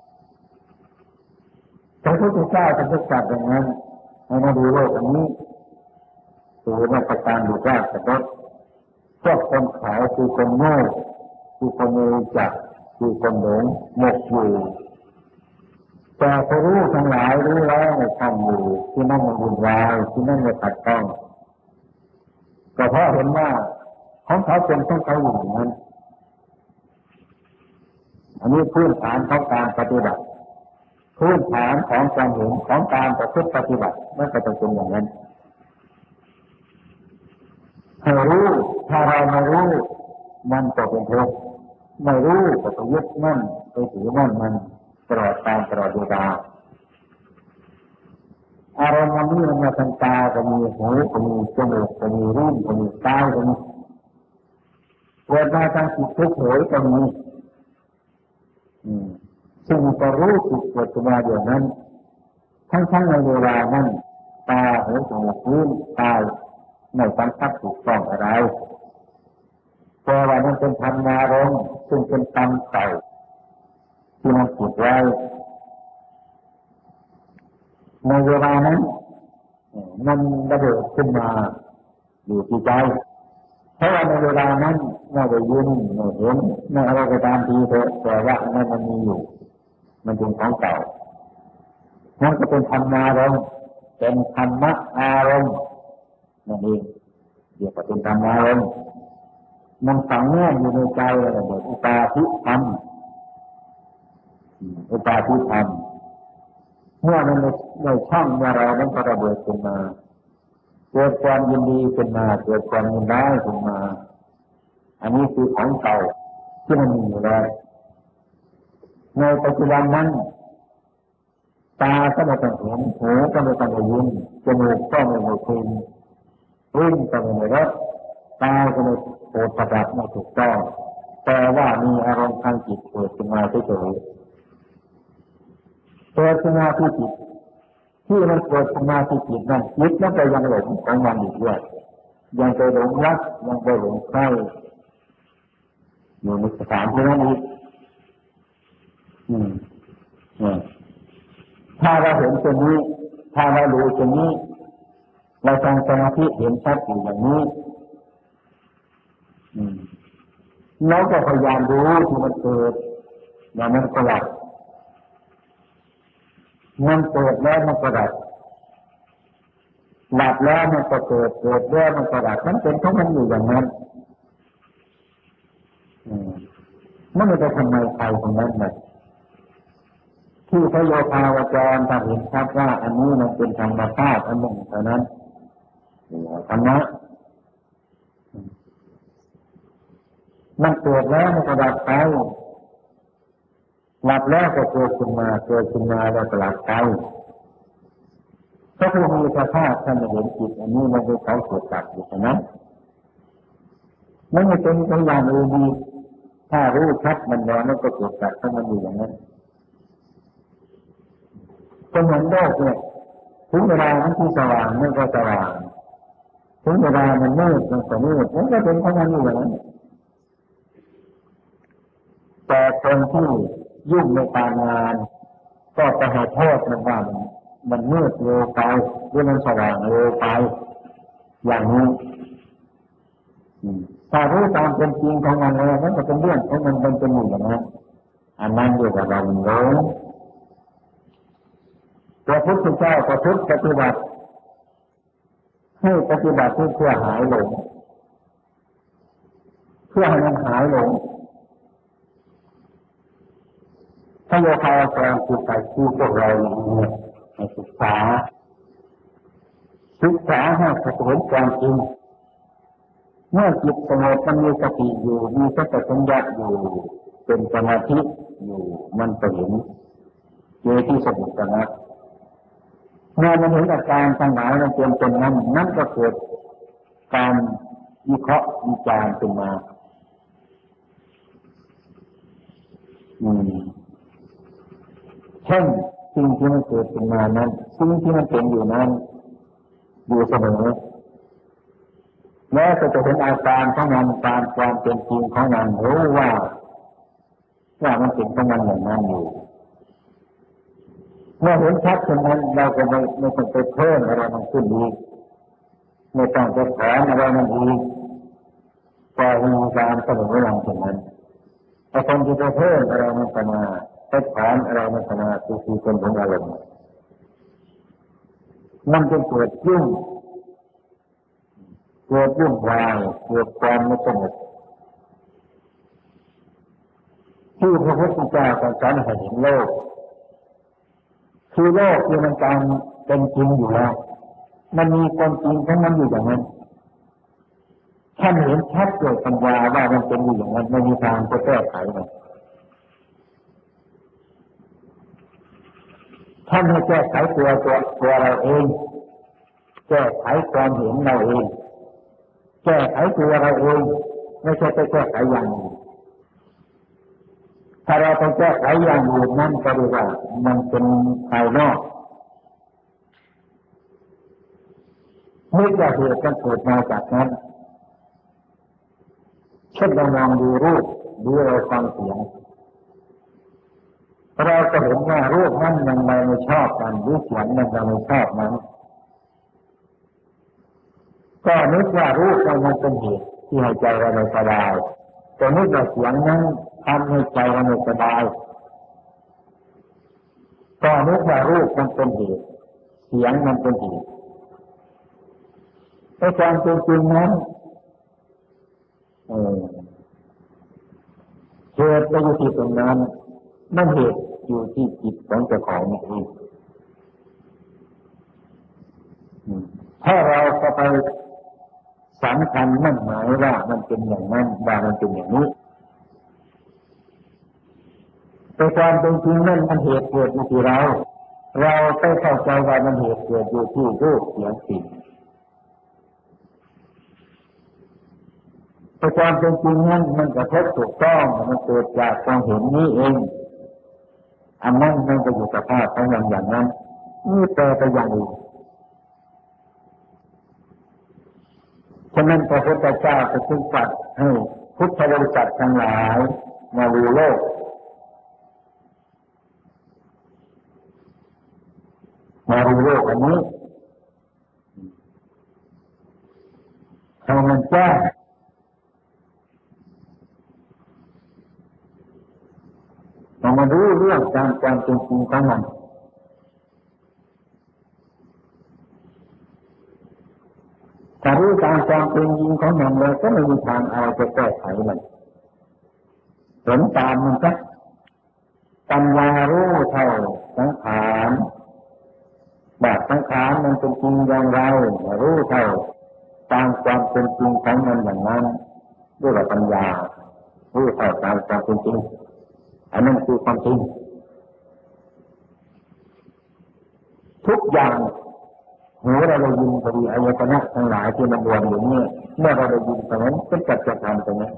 S1: พระพุทธเจ้าจะประกาศอย่างนั้นให้มาดูโลกอันนี้คือมาประการดูว่าแต่ก็พวกคนขาวคือคนโง่คือคนไม่รู้จักคือคนหลงหมกอยู่แต่พอรู้ทั้งหลายรู้แล้วไม่ทำอยู่ที่นั่นมันวุ่นวายที่นั่นไม่ตัดต้องก็เพราะเห็นว่าของเขาเป็นของเขาอยู่อย่างนั้นอันนี้พื้นฐานของการปฏิบัติพื้นฐานของความเห็นของการประพฤติปฏิบัติมันก็จะเป็นอย่างนั้นให้รู้ถ้าเราไม่รู้มันก็เป็นทุกข์ไม่รู้ก็ไปยึดมั่นไปถือมั่นมันตลอดกาลตลอดเวลาอารมณ์นี้มันมาทางตาก็มีหูก็มีจมูกก็มีลิ้นก็มีกายก็มีเกิดมาทางจิตทุกข์โหยก็มีซึ่งก็รู้สึกเกิดขึ้นมาเดี๋ยวนั้นทั้งๆในเวลานั้นตาหูจมูกลิ้นกายไม่สัมผัสถูกต้องอะไรเพราะว่ามันเป็นธรรมารมณ์ซึ่งเป็นกรรมเก่าที่มันติดไว้ในเวลานั้นมันระเบิดขึ้นมาอยู่ที่ใจเพราะว่าในเวลานั้นไม่ได้ยินไม่เห็นไม่อะไรก็ตามทีเถอะแต่ว่านั้นมันมีอยู่มันเป็นของเก่านั่นก็เป็นธรรมารมณ์เป็นธรรมะอารมณ์นั่นเองเรียกว่าเป็นธรรมารมณ์มันฝังแน่อยู่ในใจเลยเดี๋ยวอุปาทิธรรมอุปาทิธรรมเมื่อมันในช่องเมื่อเรานั้นก็ระเบิดขึ้นมาเกิดความยินดีขึ้นมาเกิดความยินร้ายขึ้นมาอันนี้คือของเก่าที่มันมีอยู่แล้วในปัจจุบันนั้นตาก็ไม่ต้องเห็นหูก็ไม่ต้องได้ยินจมูกก็ไม่ได้กลิ่นลิ้นก็ไม่ได้รสตาก็ไม่โผฏฐัพพะไม่ถูกต้องแต่ว่ามีอารมณ์ทางจิตเกิดขึ้นมาเฉยๆเกิดขึ้นมาที่จิตที่มันเกิดขึ้นมาที่จิตนั่นจิตนั่นก็ยังหลงของมันอีกด้วยยังไปหลงรักยังไปหลงใคร่อยู่ในสถานที่นั้นอีกอืมถ้าเราเห็นตรงนี้ถ้าเรารู้ตรงนี้เราทำสมาธิเห็นชัดอยู่อย่างนี้เราก็พยายามรู้ที่มันเกิดแล้วมันก็ดับมันเกิดแล้วมันก็ดับดับแล้วมันก็เกิดเกิดแล้วมันก็ดับมันเป็นของมันอยู่อย่างนั้นมันไม่ได้ทำไมใครตรงนั้นเลยที่พระโยคาวจรถ้าเห็นชัดว่าอันนี้มันเป็นธรรมชาติอันหนึ่งเท่านั้นธรรมะมันเกิดแล้วมันก็ดับไปหลับแล้วก็เกิดขึ้นมาเกิดขึ้นมาแล้วก็หลับไปพระผู้มีพระภาคท่านเห็นจิตอันนี้มันเป็นของเกิดดับอยู่นะมันไม่เป็นพยานอื่นดีถ้ารู้ชัดมันแล้วมันก็เกิดดับถ้ามันอยู่อย่างนั้นคนเหมือนโลกเนี่ยถึงเวลามันที่สว่างมันก็สว่างถึงเวลามันมืดมันก็มืดมันก็เป็นของมันอยู่อย่างนั้นแต่คนที่ยุ่งในการงานก็จะให้โทษมันว่ามันมันมืดเร็วไปหรือมันสว่างเร็วไปอย่างนี้ถ้ารู้ตามเป็นจริงของมันแล้วมันก็เป็นเรื่องของมันเป็นอยู่อย่างนั้นอันนั้นเรียกว่าเราหลงพระพุทธเจ้าประพฤติปฏิบัติให้ปฏิบัติเพื่อหายหลงเพื่อให้มันหายหลงพระโยคาวจรคือใครคือพวกเราเนี่ยให้ศึกษาศึกษาให้เห็นความจริงเมื่อจิตสงบมันมีสติอยู่มีสัพพัญญะอยู่เป็นสมาธิอยู่มันจะเห็นเจที่สงบนะเมื่อมันเห็นอาการทั้งหลายมันเป็นเป็นนั้นนั่นก็เกิดการวิเคราะห์วิจารณ์ขึ้นมาอืมเช่นสิ่งที่มันเกิดขึ้นมานั้นสิ่งที่มันเป็นอยู่นั้นอยู่เสมอแม้จะเห็นอาการของมันตามความเป็นจริงของมันรู้ว่าว่ามันเป็นของมันอย่างนั้นอยู่เมื่อเห็นชัดเช่นนั้นเราก็ไม่ไม่ต้องไปเพิ่มอะไรมันขึ้นอีกไม่ต้องไปถอนอะไรมันอีกปล่อยมีการเสมอหลังเช่นนั้นแต่คนที่ไปเพิ่มอะไรมันจะมาไปถอนอะไรมันจะมาคือคือเป็นของอารมณ์มันจะเกิดยุ่งเกิดยุ่งวายเกิดความไม่สงบที่พระพุทธเจ้าทรงสอนให้เห็นโลกคือโลกที่มันการเป็นจริงอยู่แล้วมันมีความจริงของมันอยู่อย่างนั้นท่านเห็นชัดโดยปัญญาว่ามันเป็นอยู่อย่างนั้นไม่มีทางจะแก้ไขมันท่านไม่แก้ไขตัวตัวตัวเราเองแก้ไขความเห็นเราเองแก้ไขตัวเราเองไม่ใช่ไปแก้ไขอย่างอื่นถ้าเราไปแก้ไขอย่างอื่นนั่นก็เรียกว่ามันเป็นภายนอกนึกว่าเหตุมันเกิดมาจากนั้นเช่นเรามองดูรูปดูเราฟังเสียงเราจะเห็นว่ารูปนั้นยังเราไม่ชอบกันหรือเสียงนั้นเราไม่ชอบนั้นก็นึกว่ารูปนั้นมันเป็นเหตุที่ให้ใจเราไม่สบายแต่นึกว่าเสียงนั้นทำให้ใจเราไม่สบายก็นึกว่ารูปมันเป็นเหตุเสียงมันเป็นเหตุแต่ความจริงนั้นเออเหตุไปอยู่ที่ตรงนั้นนั่นเหตุอยู่ที่จิตของเจ้าของนี่เองถ้าเราก็ไปสำคัญมั่นหมายว่ามันเป็นอย่างนั้นว่ามันเป็นอย่างนี้แต่ความเป็นจริงนั้นมันเหตุเกิดอยู่ที่เราเราไปเข้าใจว่ามันเหตุเกิดอยู่ที่รูปเสียงกลิ่นแต่ความเป็นจริงนั้นมันกระทบถูกต้องมันเกิดจากความเห็นนี้เองอันนั้นมันก็อยู่กับภาพของมันอย่างนั้นนี่แปลไปอย่างอื่นฉะนั้นพระพุทธเจ้าจะจึงตรัสให้พุทธบริษัททั้งหลายมาดูโลกมาดูโลกอันนี้ให้มันแจ้งให้มันรู้เรื่องตามความเป็นจริงของมันถ้ารู้ตามความเป็นจริงของมันเลยก็ไม่มีทางเอาจะแก้ไขมันเห็นตามมันซะปัญญารู้เท่าสังขารแบบสังขารมันเป็นจริงอย่างไรรู้เท่าตามความเป็นจริงของมันอย่างนั้นด้วยปัญญารู้เท่าตามความเป็นจริงอันนั้นคือความจริงทุกอย่างหูเราได้ยินพอดีอายตนะทั้งหลายที่มันรวมอยู่นี่เมื่อเราได้ยินตรงนั้นเป็นจัดจะทำตรงนั้น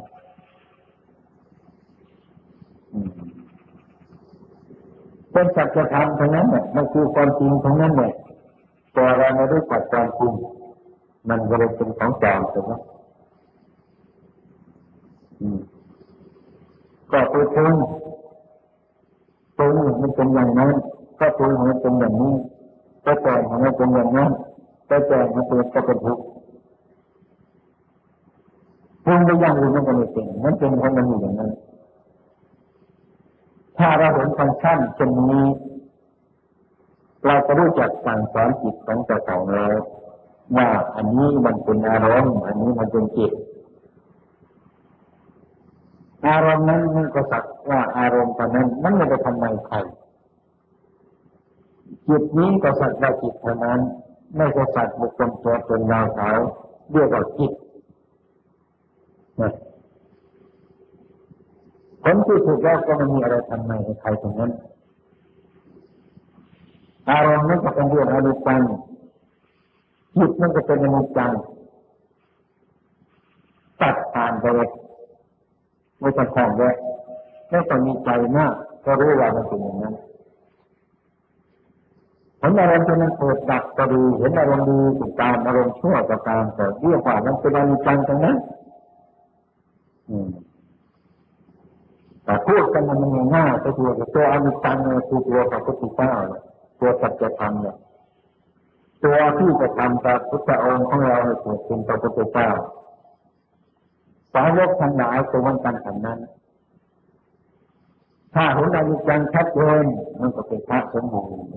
S1: เป็นจัดจะทำตรงนั้นเนี่ยมันคือความจริงตรงนั้นเนี่ยแต่เราไม่ได้จัดความจริงมันก็เลยเป็นของจอมตรงนั้นก็ไปปรุงปรุงมันเป็นอย่างนั้นก็ปรุงมันเป็นอย่างนี้ก็แต่งมันเป็นอย่างนั้นก็แต่งมันเป็นก็เป็นทุกข์ปรุงไปอย่างอื่นมันก็ไม่เป็นมันเป็นของมันอยู่อย่างนั้นถ้าเราเห็นฟังก์ชันเช่นนี้เราจะรู้จักสั่งสอนจิตของเจ้าของแล้วว่าอันนี้มันเป็นอารมณ์อันนี้มันเป็นจิตอารมณ์นั้นมันก็สักว่าอารมณ์ตอนนั้นมันไม่ได้ทำลายใครจิตนี้ก็สักว่าจิตเท่านั้นไม่ใช่สัตว์บุคคลตัวตนเราเขาเรียกว่าจิตนะผลที่สุดแล้วก็ไม่มีอะไรทำให้ใครตรงนั้นอารมณ์นั้นก็เป็นเรื่องอนิจจังจิตมันก็เป็นอนิจจังตัดผ่านไปเลยไม่ต้องคล้องแวะไม่ต้องมีใจมากก็รู้ว่ามันเป็นอย่างนั้นเห็นอารมณ์ที่มันเกิดดับก็ดีเห็นอารมณ์ดีก็ตามอารมณ์ชั่วก็ตามแต่เรียกว่ามันเป็นอนิจจังตรงนั้นแต่พูดกันมันง่ายก็คือตัวอนิจจังเนี่ยคือตัวพระพุทธเจ้าตัวสัจธรรมเนี่ยตัวที่จะทำพระพุทธองค์ของเราให้เกิดเป็นพระพุทธเจ้าสาวกทั้งหลายตัวมันกันทั้งนั้นถ้าเห็นอนิจจังชัดเจนมันก็เป็นพระสมบูรณ์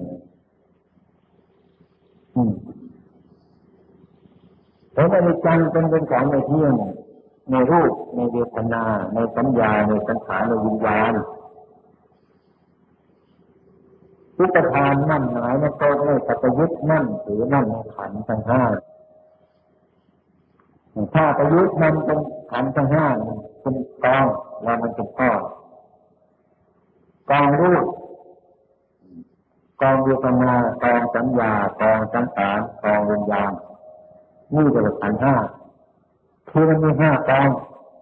S1: เห็นอนิจจังเป็นเป็นของไม่เที่ยงในรูปในเวทนาในสัญญาในสังขารในวิญญาณอุปทานนั่นหมายในโตในปัจยุทธ์นั่นถือนั่นในขันธ์ทั้งห้าถ้าประยุทธ์มันเป็นขันธ์ทั้งห้าเป็นกองแล้วมันเป็นก้อนกองรูปกองเวทนากองสัญญากองสังขารกองวิญญาณนี่จะเป็นขันธ์ห้าคือมันมีห้ากอง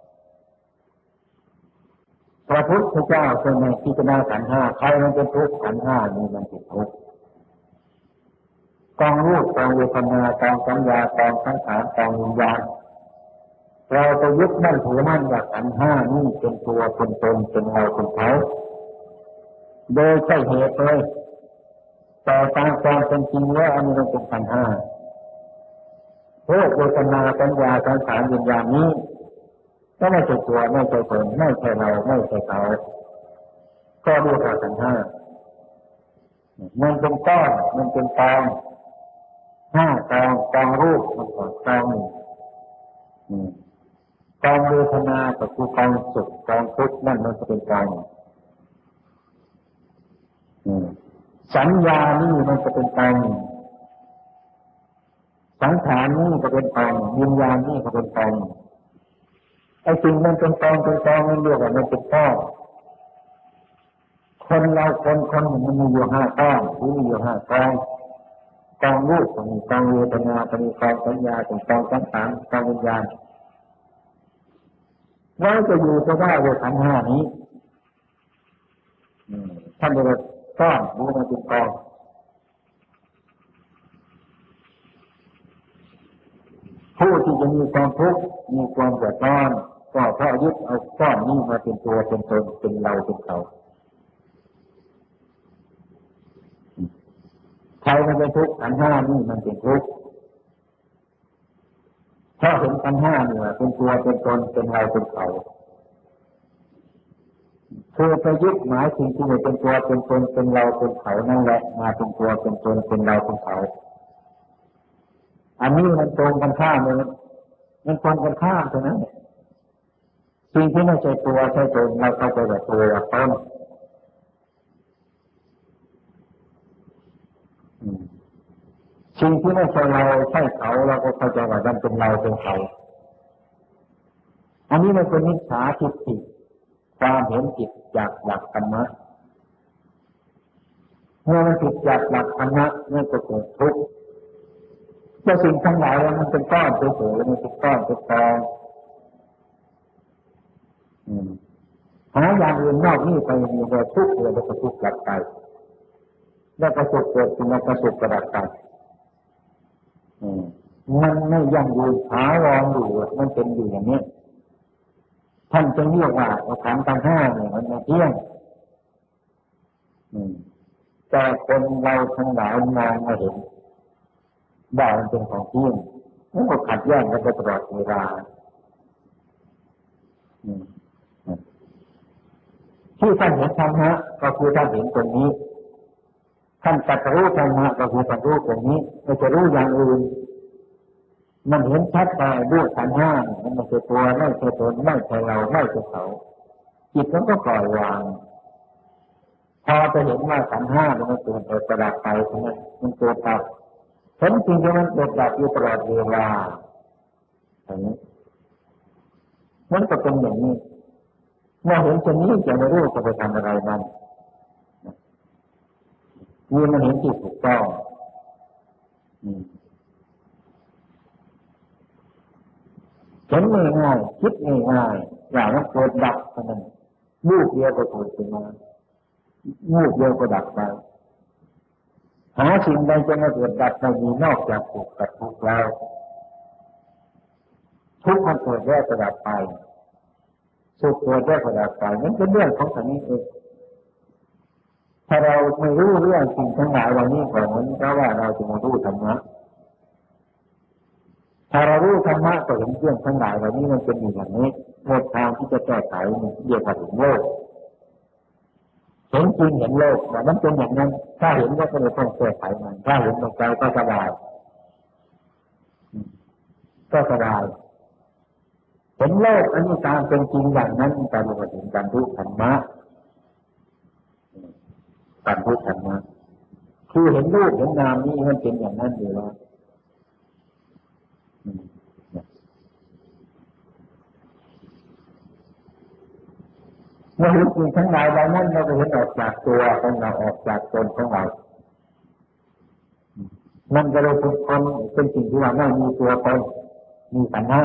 S1: พระพุทธเจ้าทรงในพิจารณาขันธ์ห้าใครมันเป็นทุกข์ขันธ์ห้านี่มันเป็นทุกข์กองรูปกองเวทนากองสัญญากองสังขารกองวิญญาณเราจะยึดมั่นถือมั่นว่าขันธ์ห้านี่เป็นตัวเป็นตนเป็นเราเป็นเขาโดยใช่เหตุเลยแต่ตามความเป็นจริงแล้วอันนี้มันเป็นขันธ์ห้ารูปเวทนาสัญญาสังขารวิญญาณนี้ก็ไม่ใช่ตัวไม่ใช่ตนไม่ใช่เราไม่ใช่เขาก็เรียกว่าขันธ์ห้ามันเป็นก้อนมันเป็นกองห้ากองกองรูปมันก็กองหนึ่งกองเวทนาก็คือกองสุขกองทุกข์นั่นมันจะเป็นกองสัญญานี่มันจะเป็นกองสังขารนี่ก็เป็นกองวิญญาณนี่ก็เป็นกองไอ้สิ่งมันเป็นกองเป็นกองมันเรียกว่ามันเป็นก้อนคนเราคนคนมันมีอยู่ห้าก้อนหรือมีอยู่ห้ากองกองรูปก็มีกองเวทนาก็มีกองสัญญาก็มีกองสังขารกองวิญญาณเราจะอยู่ก็ได้ด้วยขันธ์ห้านี้ท่านเรียกว่าก้อนหรือมันเป็นกองผู้ที่จะมีความทุกข์มีความเดือดร้อนก็เพราะยึดเอาก้อนนี้มาเป็นตัวเป็นตนเป็นเราเป็นเขาใครมันเป็นทุกข์ขันธ์ห้านี่มันเป็นทุกข์เพราะเห็นขันธ์ห้านี่ว่าเป็นตัวเป็นตนเป็นเราเป็นเขาคือไปยึดหมายสิ่งที่เป็นตัวเป็นตนเป็นเราเป็นเขานั่นแหละมาเป็นตัวเป็นตนเป็นเราเป็นเขาอันนี้มันตรงกันข้ามเลยมันตรงกันข้ามตรงนั้นสิ่งที่ไม่ใช่ตัวใช่ตนเราเข้าใจแบบตัวต้นสิ่งที่ไม่ใช่เราใช่เขาเราก็เข้าใจว่ามันเป็นเราเป็นเขาอันนี้มันเป็นมิจฉาทิฏฐิความเห็นผิดจากหลักธรรมะเมื่อมันผิดจากหลักธรรมะนั่นก็เกิดทุกข์เจ้าสิ่งทั้งหลายมันเป็นก้อนเฉยๆมันเป็นก้อนเป็นกองหาอย่างอื่นนอกนี้ไปมีแต่ทุกข์เลยแล้วก็ทุกข์กลับไปแล้วก็สุขเกิดขึ้นแล้วก็สุขกลับไปมันไม่ยั่งยืนหาวอนอยู่มันเป็นอยู่อย่างนี้ท่านจะเรียกว่าขันธ์ทั้งห้าเนี่ยมันไม่เที่ยงแต่คนเราทั้งหลายมองไม่เห็นว่ามันเป็นของเที่ยงมันก็ขัดแย้งกันตลอดเวลาที่ท่านเห็นธรรมะก็คือท่านเห็นตรงนี้ท่านตรัสรู้ธรรมะก็คือตรัสรู้ตรงนี้ไม่จะรู้อย่างอื่นมันเห็นชัดแต่ด้วยขันธ์ห้ามันไม่ใช่ตัวไม่ใช่ตนไม่ใช่เราไม่ใช่เขาจิตมันก็ปล่อยวางพอจะเห็นว่าขันธ์ห้ามันเกิดเกิดประดับไปใช่ไหมมันเกิดดับเห็นจริงๆมันเกิดดับอยู่ตลอดเวลาอย่างนี้มันก็เป็นอย่างนี้เมื่อเห็นเช่นนี้จะไม่รู้จะไปทำอะไรมันนี่มันเห็นที่ถูกต้องเห็นง่ายๆคิดง่ายๆอย่างนั้นเกิดดับเท่านั้นลูกเดียวก็เกิดขึ้นมาลูกเดียวก็ดับไปหาสิ่งใดจะมาเกิดดับไม่มีนอกจากสุขกับทุกข์แล้วทุกข์มันเกิดแล้วก็ดับไปสุขเกิดแล้วก็ดับไปนั่นเป็นเรื่องของสิ่งนี้เองถ้าเราไม่รู้เรื่องสิ่งทั้งหลายเหล่านี้ก่อนนั้นก็ว่าเราจะมารู้ธรรมะถ้าเรารู้ธรรมะก็เห็นเรื่องทั้งหลายเหล่านี้มันเป็นอย่างนี้หมดทางที่จะแก้ไขเรียกว่าถึงโลกเห็นจริงเห็นโลกว่ามันเป็นอย่างนั้นถ้าเห็นก็ไม่ต้องแก้ไขมันถ้าเห็นมันใจก็สบายก็สบายเห็นโลกอันนี้ตามเป็นจริงอย่างนั้นการปฏิบัติการรู้ธรรมะการรู้ธรรมะคือเห็นรูปเห็นนามนี่มันเป็นอย่างนั้นอยู่แล้วเมื่อเห็นจริงทั้งหลายเหล่านั้นเราก็เห็นออกจากตัวของเราออกจากตนของเรามันก็เลยเป็นคนเป็นสิ่งที่ว่าไม่มีตัวตนมีขันธ์ห้า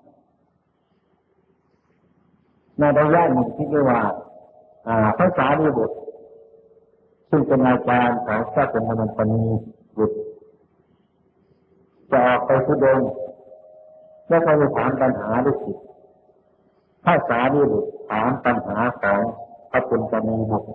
S1: ในระยะหนึ่งที่เรียกว่าภาษาดีบุตรซึ่งเป็นอาจารย์ของพระเป็นมนุษย์ปณีบุตรจะออกไปทุดงแล้วก็ไปถามปัญหาด้วยสิภาษาดีบุตรถามปัญหาของพระเป็นมณีบุตร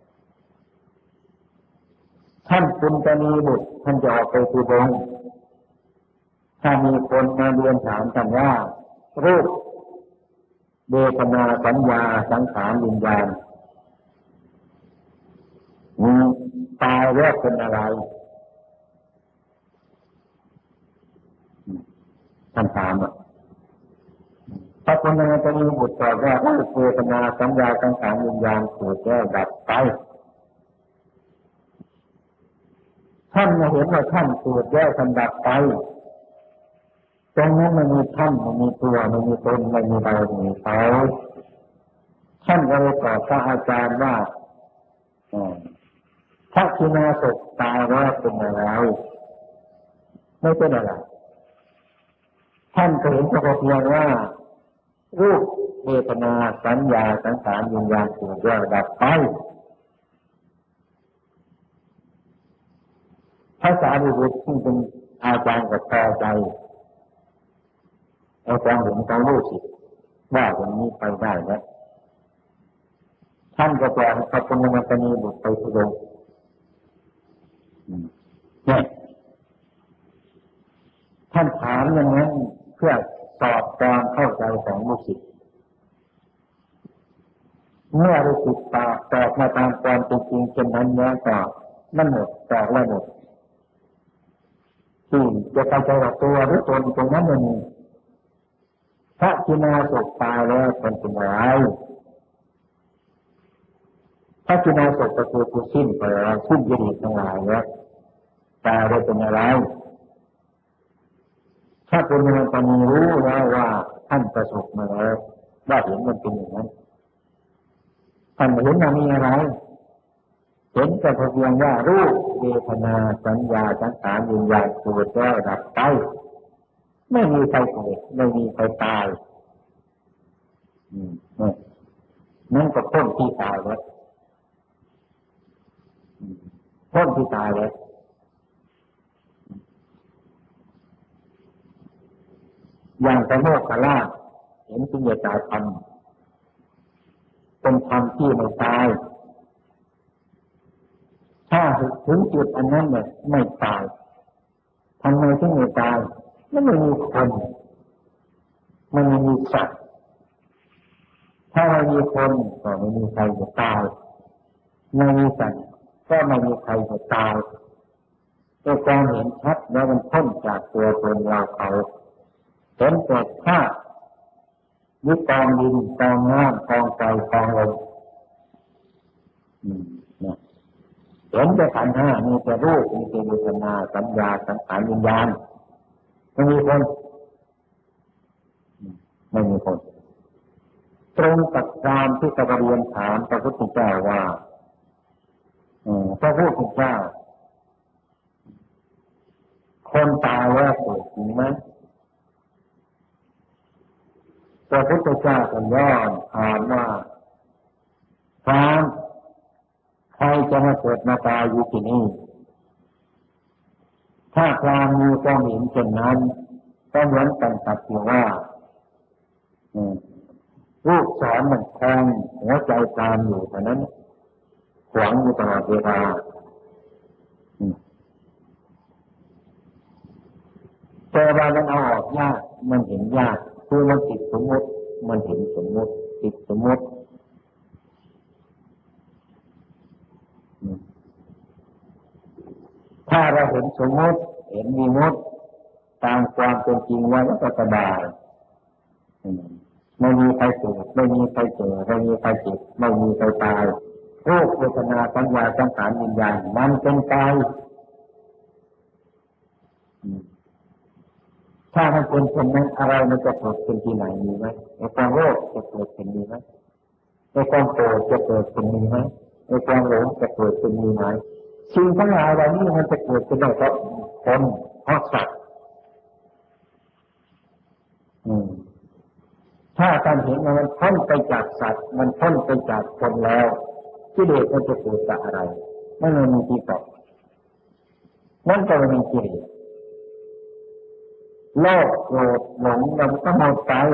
S1: ท่านเป็นมณีบุตรท่านจะออกไปทุดงถ้ามีคนมาเรียนถามท่านว่ารูปเวทนาสัญญาสังขารวิญญาณตายแล้วเป็นอะไรท่านถามอ่ะพระพุทธเจ้าจะมีบุตรตอบว่ารูปเวทนาสัญญาสังขารวิญญาณเกิดแล้วดับไปท่านมาเห็นว่าท่านเกิดแล้วท่านดับไปตรงนั้นไม่มีท่านไม่มีตัวไม่มีตนไม่มีเราไม่มีเขาท่านก็เลยตอบพระอาจารย์ว่าพระกินาศตายแล้วเป็นอะไรไม่เป็นอะไรท่านก็เห็นเฉพาะเพียงว่ารูปเวทนาสัญญาสังขารวิญญาณเกิดแล้วดับไปภาษาดีบุตรที่เป็นอาจารย์กับพอใจเอาความเห็นของลูกศิษย์ว่าอย่างนี้ไปได้แล้วท่านก็ปล่อยพระพุทธมณีบุตรไปทุดงค์เนี่ยท่านถามอย่างนั้นเพื่อสอบความเข้าใจของลูกศิษย์เมื่อลูกศิษย์ตอบตอบมาตามความเป็นจริงเช่นนั้นแล้วก็นั่นหมดตอบแล้วหมดที่จะเข้าใจว่าตัวหรือตนตรงนั้นมันมีพระกินาศตายแล้วเป็นเป็นอะไรพระกินาศก็คือผู้สิ้นไปแล้วสิ้นกิเลสทั้งหลายแล้วตายแล้วเป็นอะไรถ้าเป็นมันจะมีรู้แล้วว่าท่านประสบมาแล้วว่าเห็นมันเป็นอย่างนั้นท่านเห็นมันมีอะไรเห็นแต่เพียงว่ารูปเวทนาสัญญาสังขารวิญญาณเกิดแล้วดับไปไม่มีใครเกิดไม่มีใครตายนั่นก็พ้นที่ตายแล้วพ้นที่ตายแล้วอย่างพระโมคคัลลานะเห็นสุญญตาธรรมเป็นธรรมที่ไม่ตายถ้าถึงจุดอันนั้นเนี่ยไม่ตายทำไมถึงไม่ตายมันไม่มีคนมันไม่มีสัตว์ถ้าไม่มีคนก็ไม่มีใครจะตายไม่มีสัตว์ก็ไม่มีใครจะตายตัวการเห็นชัดแล้วมันพ้นจากตัวตนเราเขาเห็นแต่ธาตุยึดกองดินกองน้ำกองไฟกองลมเห็นแต่ขันธ์ห้ามีแต่รูปมีแต่เวทนาสัญญาสังขารวิญญาณไม่มีคนไม่มีคนตรงกับการที่กระเรียนถามพระพุทธเจ้าว่าพระพุทธเจ้าคนตายแล้วเกิดจริงไหมพระพุทธเจ้าก็ย้อนถามว่าถามใครจะมาเกิดมาตายอยู่ที่นี่ถ้าพรามมีความเห็นเช่นนั้นก็เหมือนกันกับที่ว่าลูกศรมันแทงหัวใจพรามอยู่เท่านั้นขวางอยู่ตลอดเวลาแต่ว่ามันเอาออกยากมันเห็นยากคือมันติดสมมติมันเห็นสมมติติดสมมติถ้าเราเห็นสมมติเห็นวิมุตติตามความเป็นจริงว่าแล้วก็สบายไม่มีใครเกิดไม่มีใครเกิดไม่มีใครเจ็บไม่มีใครตายรูปเวทนาสัญญาสังขารวิญญาณมันเป็นไปถ้ามันเป็นเช่นนั้นอะไรมันจะเกิดขึ้นที่ไหนมีไหมไอ้ความโลภจะเกิดขึ้นมีไหมไอ้ความโกรธจะเกิดขึ้นมีไหมไอ้ความหลงจะเกิดขึ้นมีไหมสิ่งทั้งหลายเหล่านี้มันจะเกิดขึ้นได้เพราะคนเพราะสัตว์ถ้าการเห็นว่ามันพ้นไปจากสัตว์มันพ้นไปจากคนแล้วกิเลสมันจะเกิดจากอะไรไม่มีที่ตอบนั่นก็ไม่มีกิเลสโลภโกรธหลงมันก็หมดไป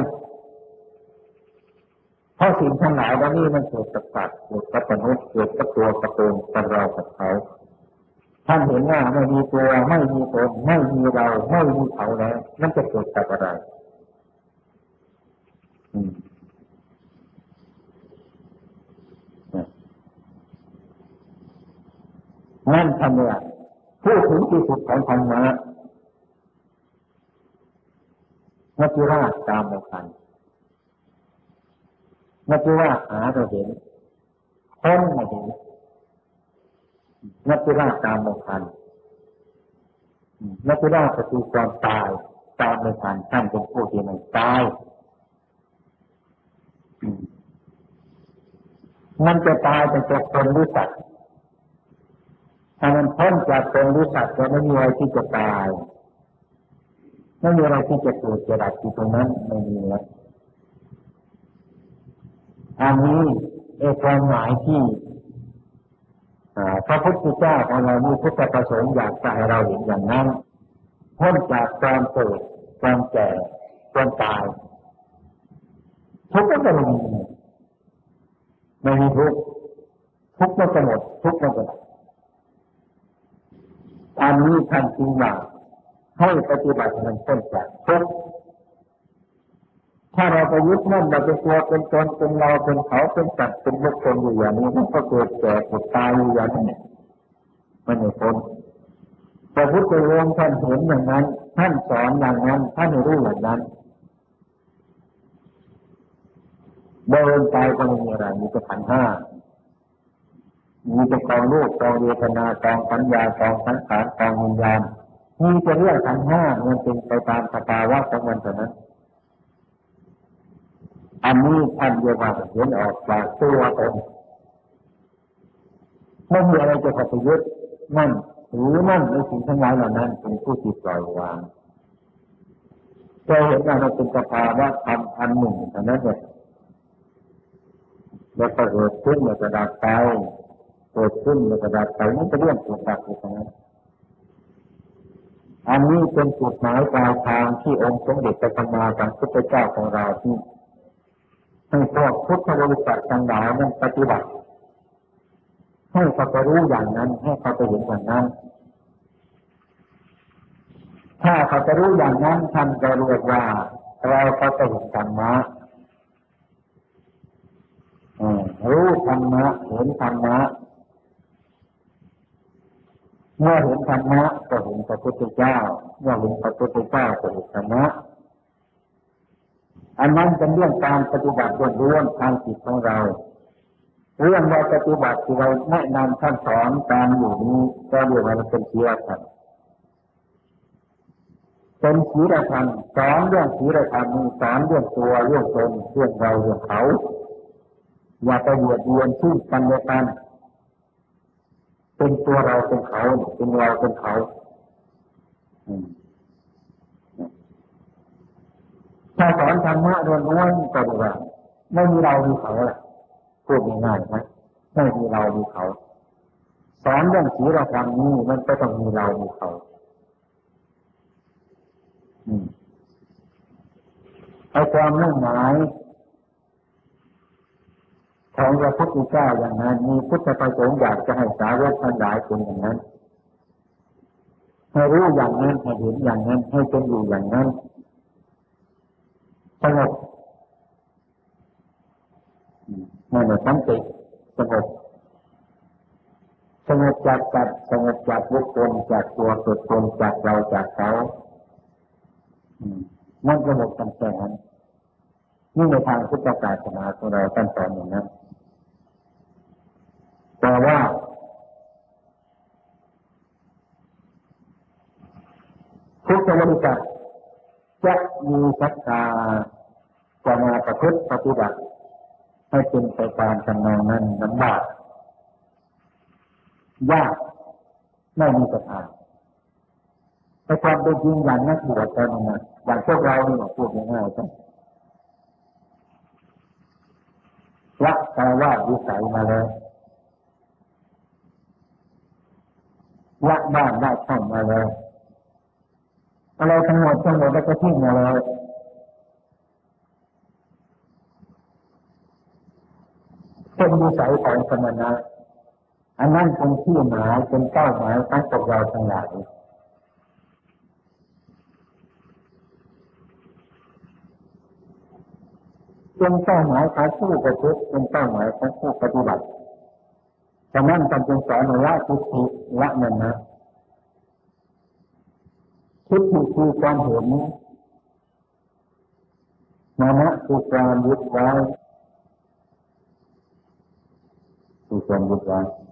S1: เพราะสิ่งทั้งหลายเหล่านี้มันเกิดกับสัตว์เกิดกับมนุษย์เกิดกับตัวกับตนกับเรากับเขาท่านเห็นว่าไม่มีตัวไม่มีตนไม่มีเราไม่มีเขาแล้วนั่นจะเกิดจากอะไรนั่นทำเนี่ยพูดถึงที่สุดของธรรมะมัจจุราชตามไม่ทันมัจจุราชหาเราเห็นพ้นไม่เห็นมัจจุราชตามไม่ทันมัจจุราชก็คือความตายตามไม่ทันท่านเป็นผู้ที่ไม่ตายมันจะตายเป็นตัวคนหรือสัตว์ถ้ามันพ้นจากคนหรือสัตว์จะไม่มีอะไรที่จะตายไม่มีอะไรที่จะเกิดจะดับที่ตรงนั้นไม่มีแล้วอันนี้เอกความหมายที่พระพุทธเจ้าของเรามีพุทธประสงค์อยากจะให้เราเห็นอย่างนั้นพ้นจากความเกิดความแก่ความตายทุกข์ก็จะไม่มีไม่มีทุกข์ทุกข์ก็จะหมดทุกข์ก็จะอันนี้ท่านจึงว่าให้ปฏิบัติมันพ้นจากทุกข์ถ้าเราไปยึดมั่นเราเป็นตัวเป็นตนเป็นเราเป็นเขาเป็นสัตว์เป็นบุคคลอยู่อย่างนี้มันก็เกิดแก่เกิดตายอยู่อย่างนี้มันไม่พ้นพระพุทธองค์ท่านเห็นอย่างนั้นท่านสอนอย่างนั้นท่านรู้อย่างนั้นเดินไปก็ไม่มีอะไรมีแต่ขันธ์ห้ามีแต่กองรูปกองเวทนากองสัญญากองสังขารกองวิญญาณมีแต่เรื่องขันธ์ห้ามันเป็นไปตามสภาวะของมันเท่านั้นอันนี้ท่านเรียกว่าเห็นออกจากตัวตนไม่มีอะไรจะไปยึดมั่นหรือมั่นในสิ่งทั้งหลายเหล่านั้นเป็นผู้ที่ปล่อยวางจะเห็นว่ามันเป็นสภาวะธรรมอันหนึ่งเท่านั้นเองแล้วก็เกิดขึ้นแล้วก็ดับไปเกิดขึ้นแล้วก็ดับไปนี่เป็นเรื่องเกิดดับอยู่ตรงนั้นอันนี้เป็นจุดหมายปลายทางที่องค์สมเด็จพระสัมมาสัมพุทธเจ้าของเราที่ให้พวกพุทธบริษัททั้งหลายนั้นปฏิบัติให้เขาไปรู้อย่างนั้นให้เขาไปเห็นอย่างนั้นถ้าเขาจะรู้อย่างนั้นท่านจะเรียกว่าเราก็จะเห็นธรรมะรู้ธรรมะเห็นธรรมะเมื่อเห็นธรรมะก็เห็นพระพุทธเจ้าเมื่อเห็นพระพุทธเจ้าก็เห็นธรรมะอันนั้นเป็นเรื่องการปฏิบัติล้วนๆทางจิตของเราเรื่องเราปฏิบัติที่เราแนะนำท่านสอนการอยู่นี้ก็เรียกว่าเป็นเสียกันเป็นศีลธรรมสอนเรื่องศีลธรรมมีสอนเรื่องตัวเรื่องตนเรื่องเราเรื่องเขาอย่าไปเบียดเบียนซึ่งกันและกันเป็นตัวเราเป็นเขาเป็นเราเป็นเขาถ้าสอนธรรมะล้วนๆก็ดูว่าไม่มีเรามีเขาล่ะพูดง่ายๆนะไม่มีเรามีเขาสอนเรื่องศีลธรรมนี้มันก็ต้องมีเรามีเขาไอ้ความมุ่งหมายของพระพุทธเจ้าอย่างนั้นมีพุทธประสงค์อยากจะให้สาวกทั้งหลายเป็นอย่างนั้นให้รู้อย่างนั้นให้เห็นอย่างนั้นให้เป็นอยู่อย่างนั้นสงบนั่นแหละสันติสงบสงบจากสัตว์สงบจากบุคคลจากตัวตนตนจากเราจากเขานั่นสงบกันแค่นั้นนี่ในทางพุทธศาสนาของเราท่านสอนอย่างนั้นแต่ว่าพุทธบริษัทจะมีศรัทธาจะมาประพฤติปฏิบัติให้เป็นไปตามทำนองนั้นลำบากยากไม่มีศรัทธาแต่ความเป็นจริงอย่างนักบวชกันนะอย่างพวกเราเนี่ยพูดง่ายๆกันรักแต่ว่าวิสัยมาแล้วละบ้านได้ช่องมาแล้วอะไรทั้งหมดทั้งหมดได้ก็ทิ้งมาแล้วเป็นวิสัยของสมณะอันนั้นเป็นที่หมายเป็นเป้าหมายของพวกเราทั้งหลายเป็นเป้าหมายของผู้ประพฤติเป็นเป้าหมายของผู้ปฏิบัติฉะนั้นการเป็นสอนละทิฏฐิละนันนะทิฏฐิคือความเห็นมานะคือความยึดไว้คือความยึดไว้